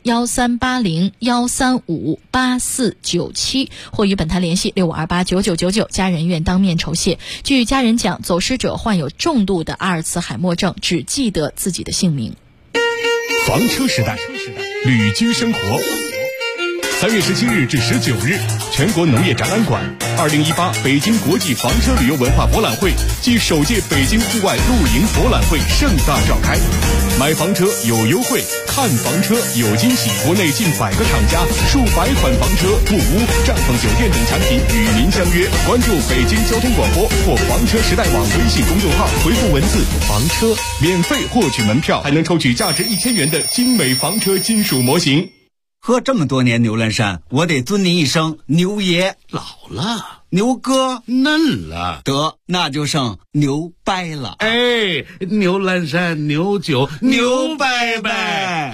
1380-135-8497，或与本台联系6528-9999，家人愿当面酬谢。据家人讲，走失者患有重度的阿尔茨海默症，只记得自己的姓名。 房车时代，旅居生活。3月17日至19日，全国农业展览馆2018北京国际房车旅游文化博览会暨首届北京户外露营博览会盛大召开。买房车有优惠，看房车有惊喜，国内近100个厂家，数百款房车、木屋、帐篷酒店等产品与您相约。关注北京交通广播或房车时代网微信公众号，回复文字房车，免费获取门票，还能抽取价值1000元的精美房车金属模型。 喝这么多年牛栏山，我得尊您一声牛爷。 老了， 牛哥嫩了， 得那就剩牛掰了。 哎，牛栏山牛酒牛掰掰。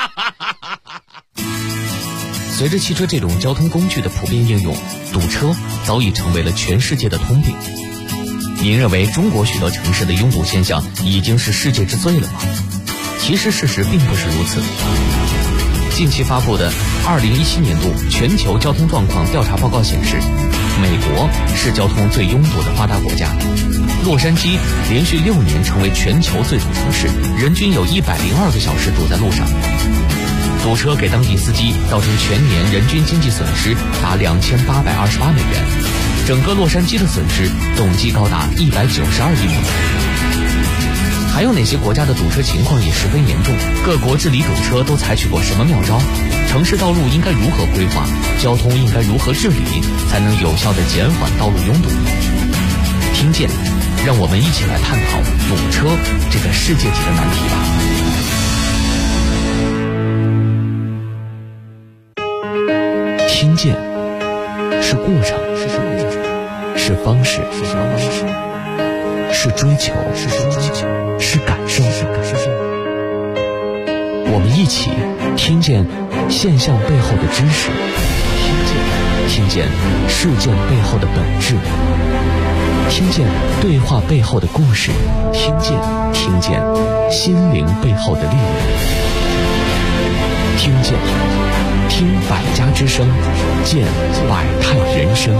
随着汽车这种交通工具的普遍应用，堵车早已成为了全世界的通病。您认为中国许多城市的拥堵现象已经是世界之最了吗？其实事实并不是如此。近期发布的2017年度全球交通状况调查报告显示，美国是交通最拥堵的发达国家，洛杉矶连续6年成为全球最堵城市，人均有102个小时堵在路上。堵车给当地司机造成全年人均经济损失达2828美元，整个洛杉矶的损失总计高达192亿美元。还有哪些国家的堵车情况也十分严重？各国治理堵车都采取过什么妙招？城市道路应该如何规划？交通应该如何治理，才能有效地减缓道路拥堵？听见，让我们一起来探讨堵车这个世界级的难题吧。听见是过程，是方式，是追求，是感受。我们一起听见现象背后的知识，听见事件背后的本质，听见对话背后的故事，听见心灵背后的力量，听百家之声，见百态人生。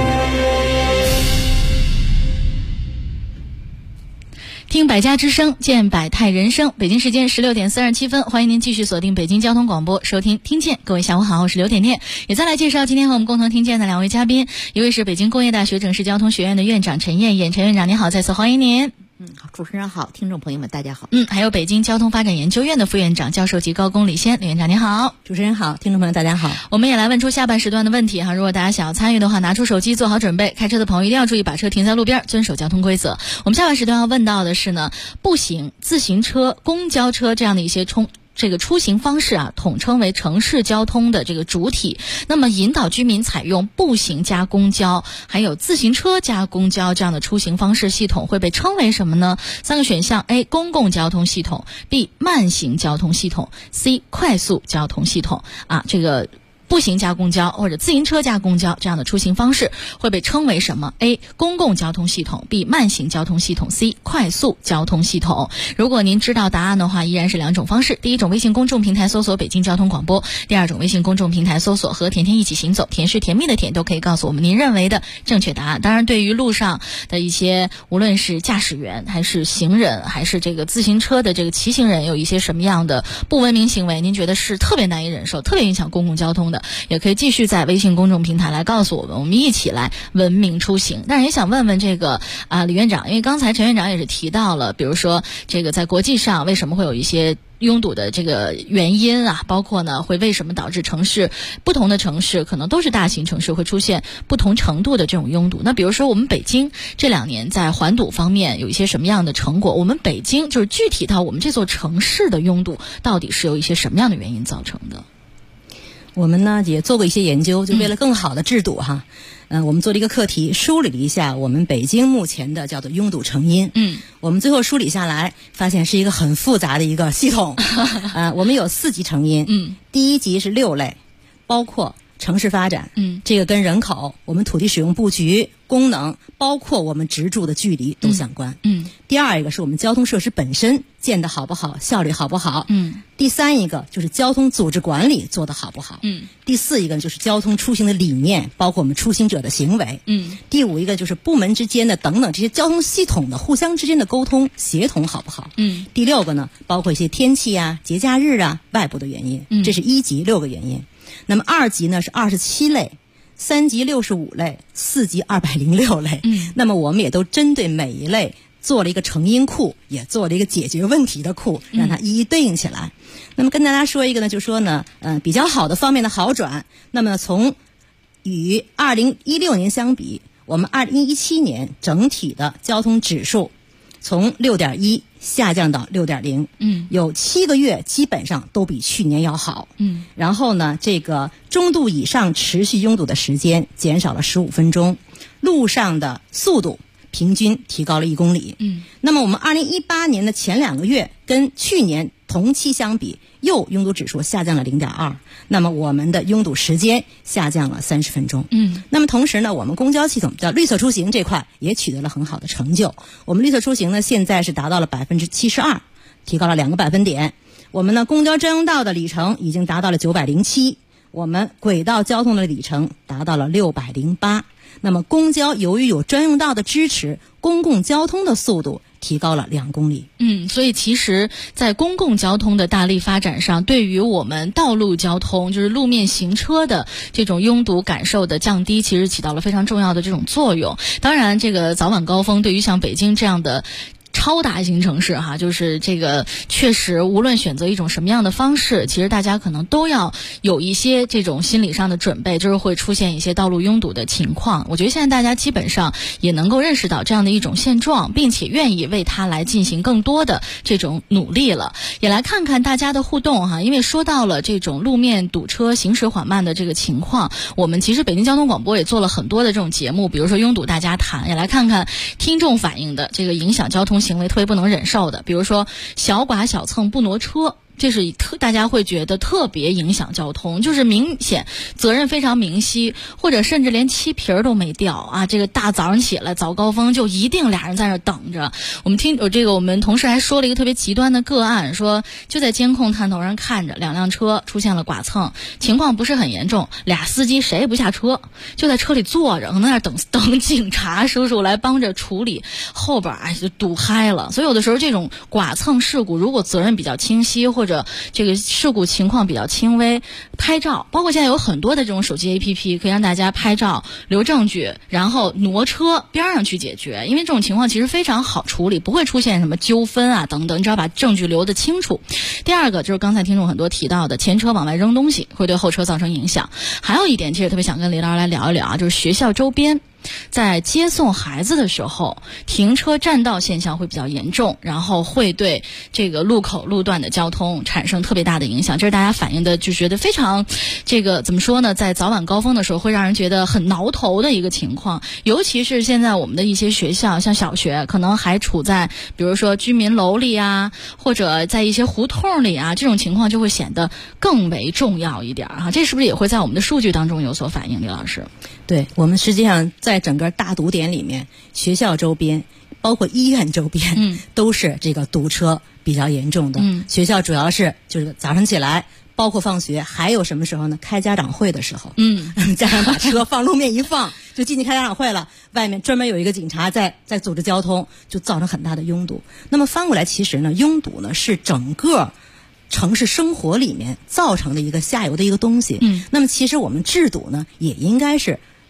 听百家之声，见百态人生。北京时间16点47分，欢迎您继续锁定北京交通广播，收听听见。各位下午好，我是刘点点。也再来介绍今天和我们共同听见的2位嘉宾，一位是北京工业大学城市交通学院的院长陈燕燕，陈院长您好，再次欢迎您。 好，主持人好，听众朋友们大家好。 还有北京交通发展研究院的副院长、教授级高工李先，李院长您好。 主持人好，听众朋友大家好。 我们也来问出下半时段的问题哈，如果大家想要参与的话，拿出手机做好准备，开车的朋友一定要注意把车停在路边，遵守交通规则。我们下半时段要问到的是呢，步行、自行车、公交车这样的一些这个出行方式啊，统称为城市交通的这个主体。那么引导居民采用步行加公交，还有自行车加公交这样的出行方式系统会被称为什么呢？3个选项 ：A. 公共交通系统 ；B. 慢行交通系统 ；C. 快速交通系统。这个步行加公交或者自行车加公交这样的出行方式会被称为什么？ A. 公共交通系统 B. 慢行交通系统 C. 快速交通系统。如果您知道答案的话，依然是2种方式。第一种，微信公众平台搜索北京交通广播；第二种，微信公众平台搜索和甜甜一起行走，甜是甜蜜的甜，都可以告诉我们您认为的正确答案。当然，对于路上的一些无论是驾驶员还是行人还是这个自行车的这个骑行人有一些什么样的不文明行为，您觉得是特别难以忍受，特别影响公共交通的，也可以继续在微信公众平台来告诉我们，我们一起来文明出行。但是也想问问这个李院长，因为刚才陈院长也是提到了，比如说这个在国际上为什么会有一些拥堵的这个原因啊，包括呢会为什么导致不同的城市可能都是大型城市会出现不同程度的这种拥堵。那比如说我们北京这2年在环堵方面有一些什么样的成果？我们北京就是具体到我们这座城市的拥堵到底是由一些什么样的原因造成的？ 我们呢也做过一些研究，就为了更好的治堵哈。我们做了一个课题，梳理了一下我们北京目前的叫做拥堵成因。我们最后梳理下来，发现是一个很复杂的一个系统。我们有4级成因。第1级是6类，包括城市发展，这个跟人口、我们土地使用布局、功能，包括我们直住的距离都相关。第2一个是我们交通设施本身建得好不好，效率好不好。第3一个就是交通组织管理做得好不好。第4一个就是交通出行的理念，包括我们出行者的行为。第5一个就是部门之间的等等这些交通系统的互相之间的沟通协同好不好。第6个呢，包括一些天气啊、节假日啊、外部的原因。这是1级6个原因。那么2级呢是27类，3级65类，4级206类。那么我们也都针对每一类做了一个成因库，也做了一个解决问题的库，让它一一对应起来。那么跟大家说一个呢，就说呢，比较好的方面的好转。那么从与2016年相比，我们2017年整体的交通指数从6.1下降到6.0，有7个月基本上都比去年要好。然后呢，这个中度以上持续拥堵的时间减少了15分钟，路上的速度平均提高了1公里。那么我们2018年的前2个月跟去年同期相比，又拥堵指数下降了0.2，那么我们的拥堵时间下降了30分钟。那么同时呢，我们公交系统叫绿色出行这块也取得了很好的成就。我们绿色出行呢，现在是达到了72%，提高了2个百分点。我们呢，公交专用道的里程已经达到了907，我们轨道交通的里程达到了608。那么公交由于有专用道的支持，公共交通的速度提高了2公里。 所以其实在公共交通的大力发展上，对于我们道路交通就是路面行车的这种拥堵感受的降低，其实起到了非常重要的这种作用。当然这个早晚高峰对于像北京这样的超大型城市哈，就是这个确实无论选择一种什么样的方式，其实大家可能都要有一些这种心理上的准备，就是会出现一些道路拥堵的情况。我觉得现在大家基本上也能够认识到这样的一种现状，并且愿意为它来进行更多的这种努力了。也来看看大家的互动哈，因为说到了这种路面堵车行驶缓慢的这个情况，我们其实北京交通广播也做了很多的这种节目，比如说拥堵大家谈，也来看看听众反映的这个影响交通行为特别不能忍受的，比如说小剐小蹭不挪车，这是大家会觉得特别影响交通，就是明显责任非常明晰，或者甚至连漆皮儿都没掉啊！这个大早上起来早高峰就一定俩人在那等着。我们同事还说了一个特别极端的个案，说就在监控探头上看着2辆车出现了剐蹭，情况不是很严重，俩司机谁也不下车，就在车里坐着，可能在那等警察叔叔来帮着处理，后边就堵嗨了。所以有的时候这种剐蹭事故，如果责任比较清晰，或者这个事故情况比较轻微，拍照，包括现在有很多的这种手机 APP 可以让大家拍照留证据，然后挪车边上去解决，因为这种情况其实非常好处理，不会出现什么纠纷啊等等，你只要把证据留得清楚。第二个就是刚才听众很多提到的前车往外扔东西会对后车造成影响。还有一点其实特别想跟李老师来聊一聊啊，就是学校周边在接送孩子的时候，停车占道现象会比较严重，然后会对这个路口路段的交通产生特别大的影响。这是大家反映的，就觉得非常这个怎么说呢，在早晚高峰的时候会让人觉得很挠头的一个情况。尤其是现在我们的一些学校，像小学可能还处在比如说居民楼里啊，或者在一些胡同里啊，这种情况就会显得更为重要一点啊。这是不是也会在我们的数据当中有所反映，李老师？ 对，我们实际上在整个大堵点里面，学校周边包括医院周边都是这个堵车比较严重的。学校主要是就是早上起来包括放学，还有什么时候呢？开家长会的时候，家长把车放路面一放就进去开家长会了，外面专门有一个警察在组织交通，就造成很大的拥堵。那么翻过来，其实呢，拥堵呢是整个城市生活里面造成的一个下游的一个东西。那么其实我们治堵呢，也应该是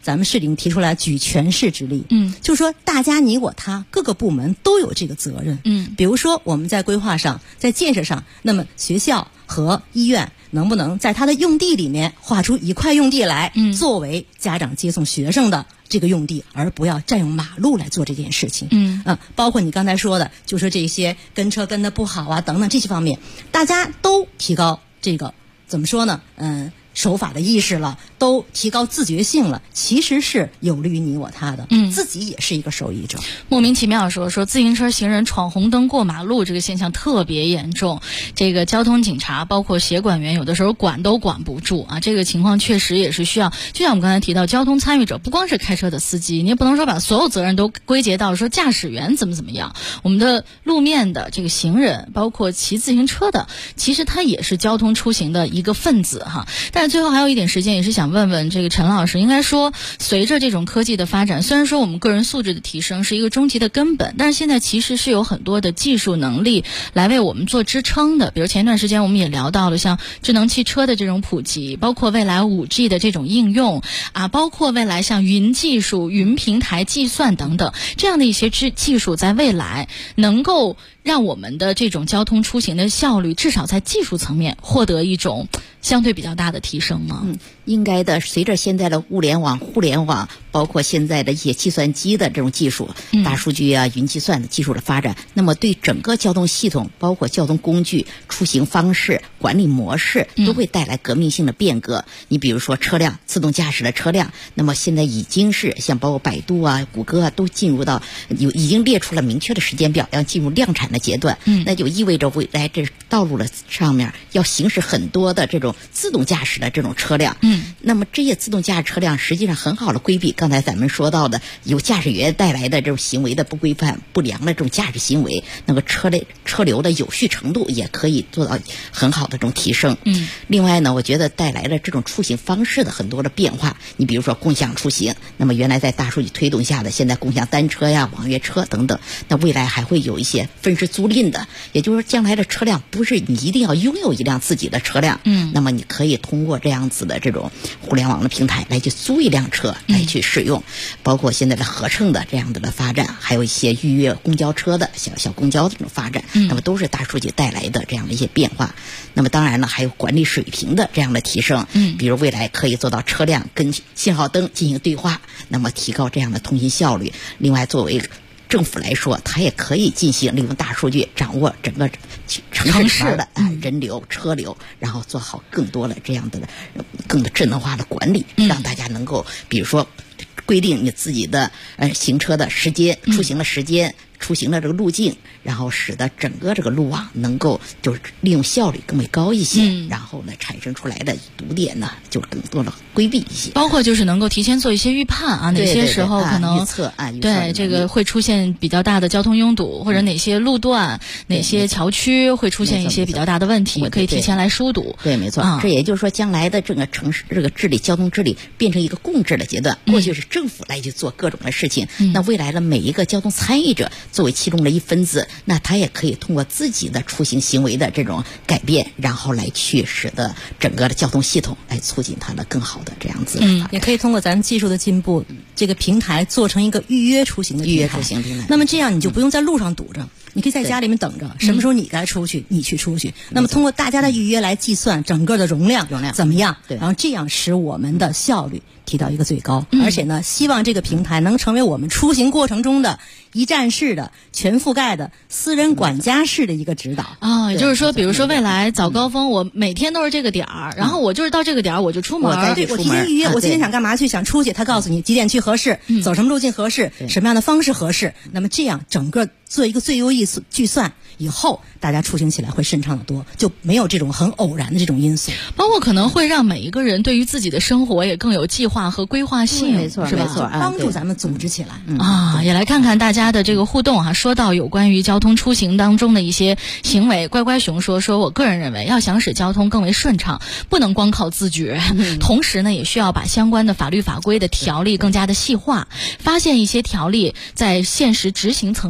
咱们市里提出来举全市之力，就是说大家你我他各个部门都有这个责任，比如说我们在规划上，在建设上，那么学校和医院能不能在它的用地里面划出一块用地来，作为家长接送学生的这个用地，而不要占用马路来做这件事情。包括你刚才说的，就说这些跟车跟得不好啊等等这些方面，大家都提高这个怎么说呢？守法的意识了，都提高自觉性了，其实是有利于你我他的，自己也是一个受益者。 莫名其妙说自行车行人闯红灯过马路这个现象特别严重，这个交通警察包括协管员有的时候管都管不住啊，这个情况确实也是需要，就像我们刚才提到，交通参与者不光是开车的司机，你也不能说把所有责任都归结到说驾驶员怎么样，我们的路面的这个行人，包括骑自行车的，其实他也是交通出行的一个分子哈。但是最后还有一点时间，也是想问问这个陈老师，应该说随着这种科技的发展，虽然说我们个人素质的提升是一个终极的根本，但是现在其实是有很多的技术能力来为我们做支撑的。比如前段时间我们也聊到了像智能汽车的这种普及，包括未来 5G 的这种应用啊，包括未来像云技术、云平台计算等等，这样的一些技术在未来能够让我们的这种交通出行的效率至少在技术层面获得一种相对比较大的提升吗？ 应该的。随着现在的物联网、互联网，包括现在的一些计算机的这种技术、大数据啊、云计算的技术的发展，那么对整个交通系统，包括交通工具、出行方式、管理模式，都会带来革命性的变革。你比如说车辆，自动驾驶的车辆，那么现在已经是像包括百度啊、谷歌啊，都进入到已经列出了明确的时间表，要进入量产的阶段。那就意味着未来这道路的上面要行驶很多的这种自动驾驶的这种车辆。那么这些自动驾驶车辆实际上很好的规避刚才咱们说到的由驾驶员带来的这种行为的不规范、不良的这种驾驶行为，那个车流的有序程度也可以做到很好的这种提升。另外呢，我觉得带来了这种出行方式的很多的变化。你比如说共享出行，那么原来在大数据推动下的，现在共享单车呀、网约车等等，那未来还会有一些分时租赁的，也就是说将来的车辆不是你一定要拥有一辆自己的车辆，那么你可以通过这样子的这种互联网的平台来去租一辆车来去使用，包括现在的合乘的这样子的发展，还有一些预约公交车的小公交的这种发展，那么都是大数据带来的这样的一些变化。那么当然了，还有管理水平的这样的提升，比如未来可以做到车辆跟信号灯进行对话，那么提高这样的通信效率。另外作为政府来说，它也可以进行利用大数据掌握整个城市里面的人流、车流，然后做好更多的这样的更智能化的管理，让大家能够比如说规定你自己的行车的时间、出行的时间、出行的这个路径，然后使得整个这个路网能够就是利用效率更为高一些，然后呢产生出来的堵点呢就更多的规避一些， 包括就是能够提前做一些预判啊，哪些时候可能预测对这个会出现比较大的交通拥堵，或者哪些路段、哪些桥区会出现一些比较大的问题，可以提前来疏堵。 对，没错。这也就是说，将来的整个城市这个治理、交通治理变成一个共治的阶段。过去是政府来去做各种的事情，那未来的每一个交通参与者作为其中的一份子，那他也可以通过自己的出行行为的这种改变，然后来去使得整个的交通系统来促进它的更好的这样子。 也可以通过咱技术的进步，这个平台做成一个预约出行的平台。那么这样你就不用在路上堵着，你可以在家里面等着，什么时候你该出去，你去出去。那么通过大家的预约来计算整个的容量怎么样，然后这样使我们的效率提到一个最高。而且呢，希望这个平台能成为我们出行过程中的一站式的、全覆盖的、私人管家式的一个指导。 也就是说，比如说未来早高峰，我每天都是这个点儿，然后我就是到这个点儿我就出门。 我提前预约，我今天想干嘛去，想出去，他告诉你几点去合适，走什么路径合适，什么样的方式合适。那么这样整个做一个最优计算以后，大家出行起来会顺畅得多，就没有这种很偶然的这种因素。 包括可能会让每一个人对于自己的生活也更有计划和规划性， 没错， 是吧？ 没错， 帮助咱们组织起来。 也来看看大家的这个互动哈。说到有关于交通出行当中的一些行为，乖乖熊说我个人认为，要想使交通更为顺畅，不能光靠自觉，同时呢，也需要把相关的法律法规的条例更加的细化，发现一些条例在现实执行层面有一些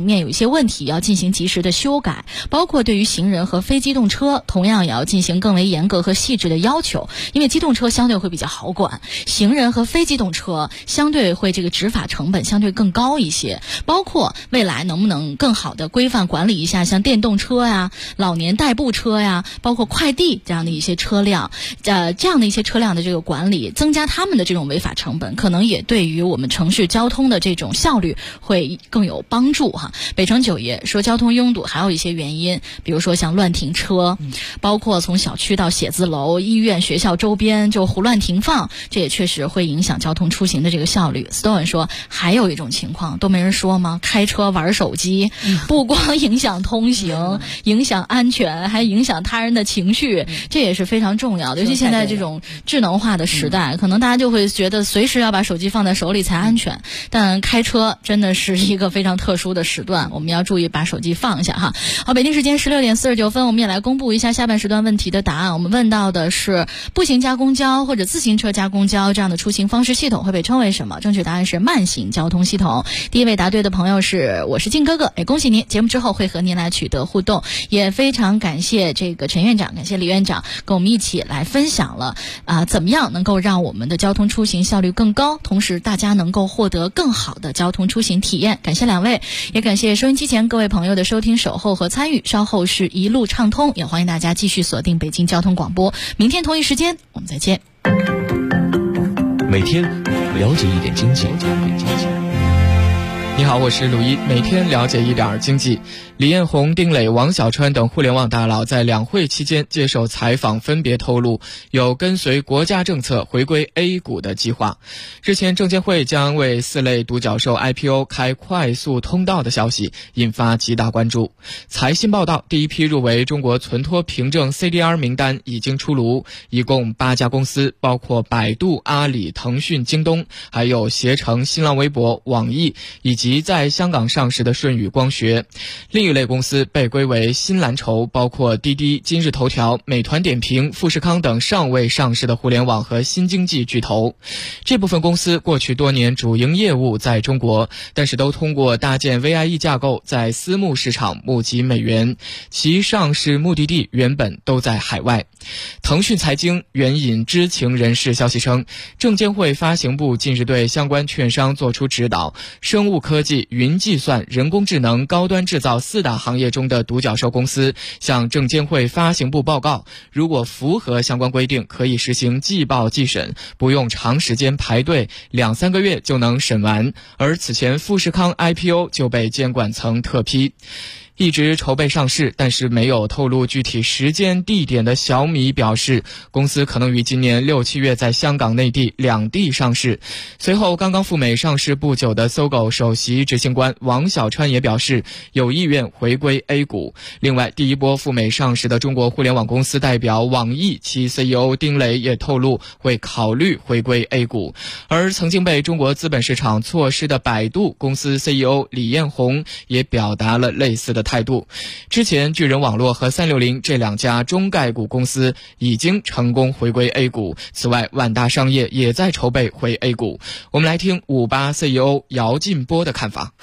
些问题要进行及时的修改，包括对于行人和非机动车同样也要进行更为严格和细致的要求，因为机动车相对会比较好管，行人和非机动车相对会这个执法成本相对更高一些，包括未来能不能更好的规范管理一下像电动车呀、老年代步车呀，包括快递这样的一些车辆，这样的一些车辆的这个管理，增加他们的这种违法成本，可能也对于我们城市交通的这种效率会更有帮助哈。北城九爷说，交通拥堵还有一些原因，比如说像乱停车，包括从小区到写字楼、医院、学校周边就胡乱停放，这也确实会影响交通出行的这个效率。Stone 说，还有一种情况都没人说吗？开车玩手机，不光影响通行，影响安全，还影响他人的情绪，这也是非常重要的。尤其现在这种智能化的时代，可能大家就会觉得随时要把手机放在手里才安全，但开车真的是一个非常特殊的时段，我们要注意把手机放下哈。好，北京时间16点49分，我们也来公布一下下半时段问题的答案。我们问到的是步行加公交或者自行车加公交这样的出行方式系统会被称为什么？正确答案是慢行交通系统。第一位答对的朋友是我是静哥哥，恭喜您！节目之后会和您来取得互动，也非常感谢这个陈院长，感谢李院长跟我们一起来分享了怎么样能够让我们的交通出行效率更高，同时大家能够获得更好的交通出行体验。感谢两位，也感谢收音机前各位朋友的收听、守候和参与。稍后是一路畅通，也欢迎大家继续锁定北京交通广播。明天同一时间我们再见。 每天了解一点经济。 你好，我是鲁一，每天了解一点经济。李彦宏、丁磊、王小川等互联网大佬在两会期间接受采访，分别透露有跟随国家政策回归 A 股的计划。日前，证监会将为4类独角兽 IPO 开快速通道的消息引发极大关注。财新报道，第一批入围中国存托凭证 CDR 名单已经出炉，一共8家公司，包括百度、阿里、腾讯、京东，还有携程、新浪微博、网易以及在香港上市的舜宇光学。另一类公司被归为新蓝筹，包括滴滴、今日头条、美团点评、富士康等尚未上市的互联网和新经济巨头。这部分公司过去多年主营业务在中国，但是都通过搭建 VIE 架构在私募市场募集美元，其上市目的地原本都在海外。腾讯财经援引知情人士消息称，证监会发行部近日对相关券商作出指导，生物科技、云计算、人工智能、高端制造4大行业中的独角兽公司向证监会发行部报告，如果符合相关规定，可以实行即报即审，不用长时间排队，2-3个月就能审完。而此前富士康 IPO 就被监管层特批。一直筹备上市但是没有透露具体时间地点的小米表示，公司可能于今年6-7月在香港、内地2地上市。随后刚刚赴美上市不久的搜狗首席执行官王小川也表示有意愿回归 A 股。另外，第一波赴美上市的中国互联网公司代表网易其 CEO 丁磊也透露会考虑回归 A 股。而曾经被中国资本市场错失的百度公司 CEO 李彦宏也表达了类似的态度。之前巨人网络和360这2家中概股公司已经成功回归 A 股，此外万达商业也在筹备回 A 股。我们来听58 CEO 姚劲波的看法。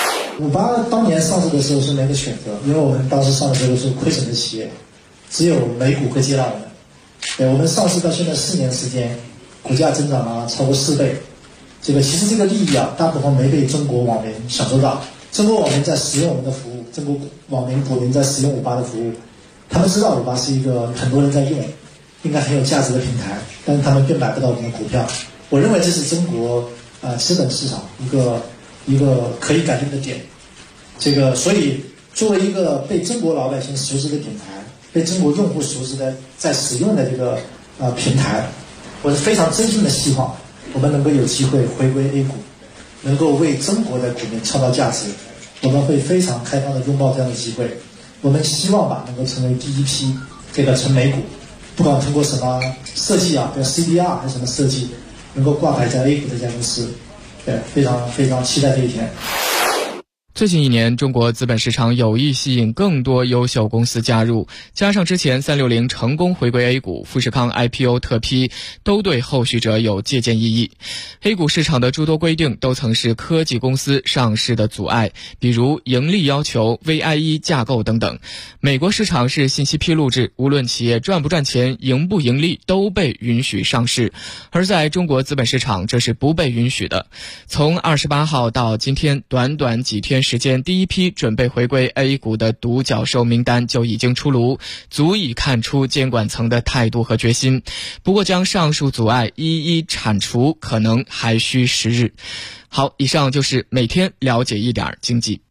58当年上市的时候是没得选择，因为我们当时上市的时候是亏损的企业，只有美股会接纳我们。我们上市到现在4年时间，股价增长了超过4倍。其实这个利益大部分没被中国网民享受到。中国网民在使用我们的服务，中国网民股民在使用58的服务，他们知道58是一个很多人在用，应该很有价值的平台，但是他们并买不到我们的股票。我认为这是中国资本市场一个可以改进的点。所以作为一个被中国老百姓熟知的品牌，被中国用户熟知的在使用的这个平台，我是非常真心的希望我们能够有机会回归 A 股，能够为中国的股民创造价值。我们会非常开放的拥抱这样的机会。我们希望能够成为第一批成美股，不管通过什么设计比如 CDR 还是什么设计，能够挂牌在 A 股的这家公司。非常非常期待这一天。 最近一年，中国资本市场有意吸引更多优秀公司加入，加上之前360成功回归 A 股，富士康 IPO 特批，都对后续者有借鉴意义。A 股市场的诸多规定都曾是科技公司上市的阻碍，比如盈利要求、VIE 架构等等。美国市场是信息披露制，无论企业赚不赚钱、盈不盈利，都被允许上市。而在中国资本市场，这是不被允许的。从28号到今天，短短几天时间，第一批准备回归 A 股的独角兽名单就已经出炉，足以看出监管层的态度和决心。不过将上述阻碍一一铲除，可能还需时日。好，以上就是每天了解一点经济。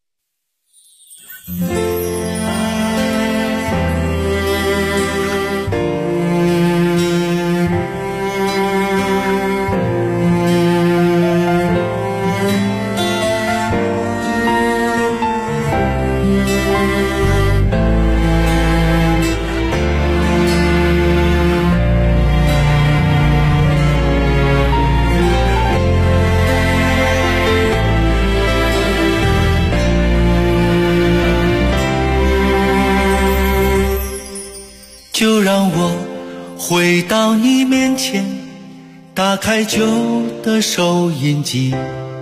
就让我回到你面前，打开旧的收音机，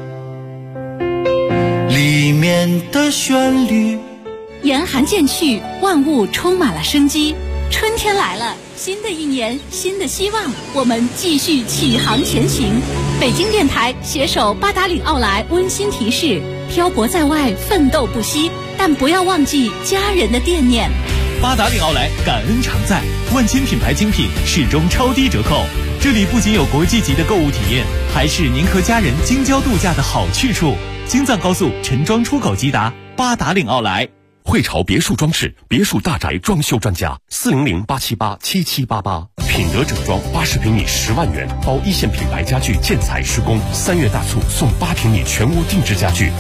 里面的旋律。 严寒渐去，万物充满了生机，春天来了，新的一年，新的希望，我们继续启航前行。北京电台携手八达岭奥莱温馨提示：漂泊在外，奋斗不息，但不要忘记家人的惦念。 八达岭奥莱感恩常在，万千品牌精品始终超低折扣。这里不仅有国际级的购物体验，还是您和家人京郊度假的好去处。京藏高速陈庄出口即达，八达岭奥莱。 汇潮别墅装饰，别墅大宅装修专家，400-878-7788。品德整装80平米10万元，包一线品牌家具建材施工。3月大促送8平米全屋定制家具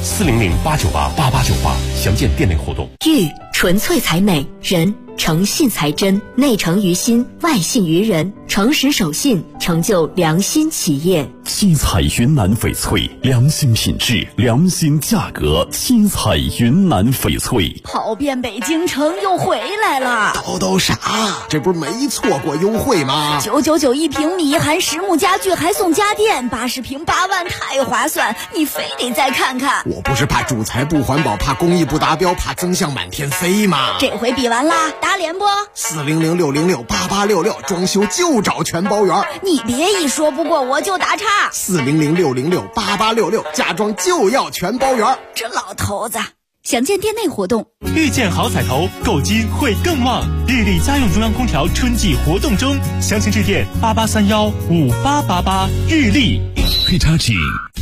，400-898-8898。详见店内活动。 玉纯粹才美，人诚信才真，内诚于心，外信于人，诚实守信，成就良心企业。 七彩云南翡翠，良心品质，良心价格。七彩云南翡翠， 跑遍北京城又回来了。 都啥？这不是没错过优惠吗 ？999一平米，含实木家具还送家电，80平8万，太划算！你非得再看看。 我不是怕主材不环保，怕工艺不达标，怕增项满天飞吗？ 这回比完啦，打脸不 ？400-606-8866，装修就找全包圆。 你别一说不过我就打岔。 400-606-8866，家装就要全包圆。 这老头子。详见店内活动。 遇见好彩头，购金会更旺。日立家用中央空调春季活动中，详情致电88315888。日立。 Hitachi。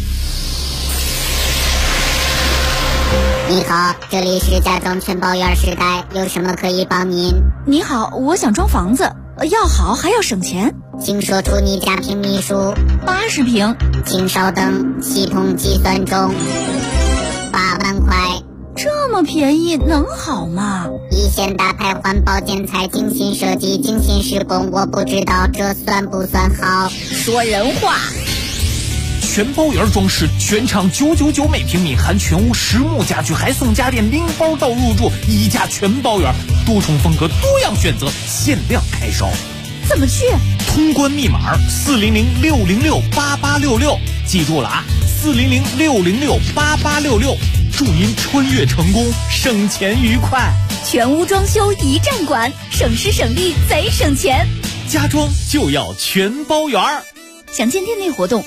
你好，这里是家装全包圆时代，有什么可以帮您？ 你好，我想装房子，要好还要省钱。 请说出你家平米数。 80平。 请稍等，系统计算中。8万块。 这么便宜能好吗？ 一线大牌环保建材，精心设计，精心施工，我不知道这算不算好。 说人话。 全包圆装饰，全场999每平米，含全屋实木家具，还送家电，拎包到入住，一价全包圆，多重风格，多样选择，限量开烧。 怎么去？ 通关密码400-606-8866，记住了啊，400-606-8866，祝您穿越成功，省钱愉快。 全屋装修一站管，省时省力贼省钱。 家装就要全包圆。 详见店内活动。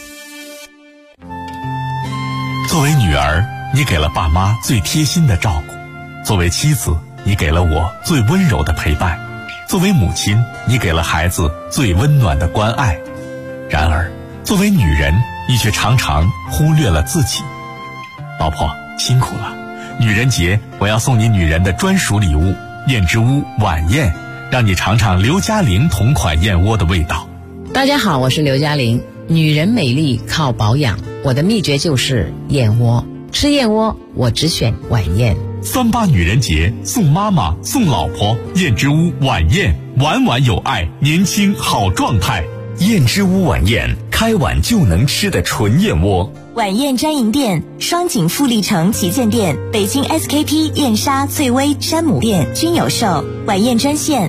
作为女儿，你给了爸妈最贴心的照顾；作为妻子，你给了我最温柔的陪伴；作为母亲，你给了孩子最温暖的关爱。然而，作为女人，你却常常忽略了自己。老婆，辛苦了！女人节，我要送你女人的专属礼物——燕之屋晚宴，让你尝尝刘嘉玲同款燕窝的味道。 大家好，我是刘嘉玲。女人美丽靠保养，我的秘诀就是燕窝。吃燕窝，我只选晚宴。 38女人节，送妈妈，送老婆，燕之屋晚宴，晚晚有爱，年轻好状态。燕之屋晚宴开碗就能吃的纯燕窝。 晚宴专营店：双井富力城旗舰店、北京 SKP 燕莎、翠微、山姆店均有售。晚宴专线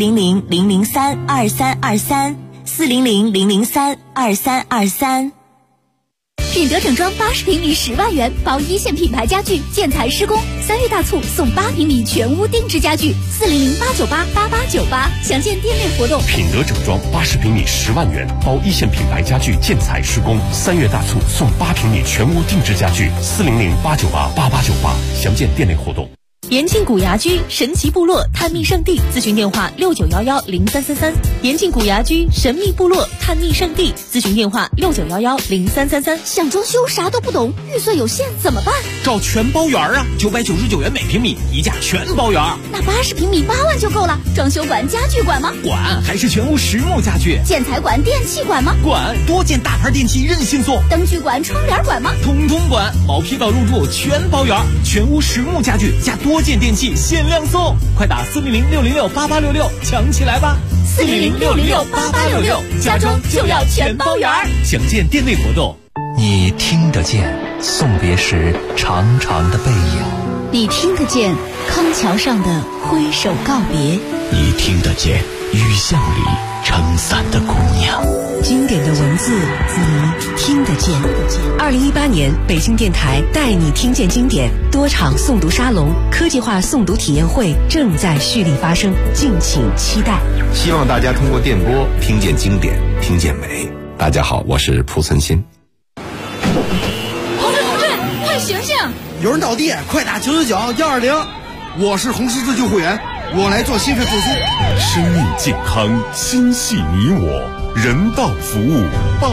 ：400-003-2323，400-003-2323。 品德整装80平米10万元，包一线品牌家具，建材施工。3月大促送8平米全屋定制家具，400-898-8898，详见店内活动。 品德整装80平米10万元，包一线品牌家具，建材施工。3月大促送8平米全屋定制家具，400-898-8898，详见店内活动。 延庆古牙居神奇部落探秘圣地，咨询电话69110333。延庆古牙居神秘部落探秘圣地，咨询电话69110333。 想装修啥都不懂，预算有限怎么办？ 找全包圆啊，999元每平米，一价全包圆。 那80平米8万就够了。装修管、家具管吗？ 管，还是全屋实木家具。 建材管、电器管吗？ 管，多件大牌电器任性送。 灯具管、窗帘管吗？ 通通管，毛坯到入住全包圆，全屋实木家具加多件电器限量送，快打400-606-8866抢起来吧！400-606-8866，家装就要全包圆。详见店内活动。 你听得见送别时长长的背影， 你听得见康桥上的挥手告别， 你听得见雨巷里撑伞的姑娘。 经典的文字，你听得见。2018年北京电台带你听见经典多场诵读沙龙、科技化诵读体验会正在蓄力发生，敬请期待。 希望大家通过电波听见经典，听见美。大家好，我是蒲存昕。 同志，快醒醒！ 有人倒地，快打999-120。我是红十字救护员，我来做心肺复苏。 生命健康，心系你我，人道服务。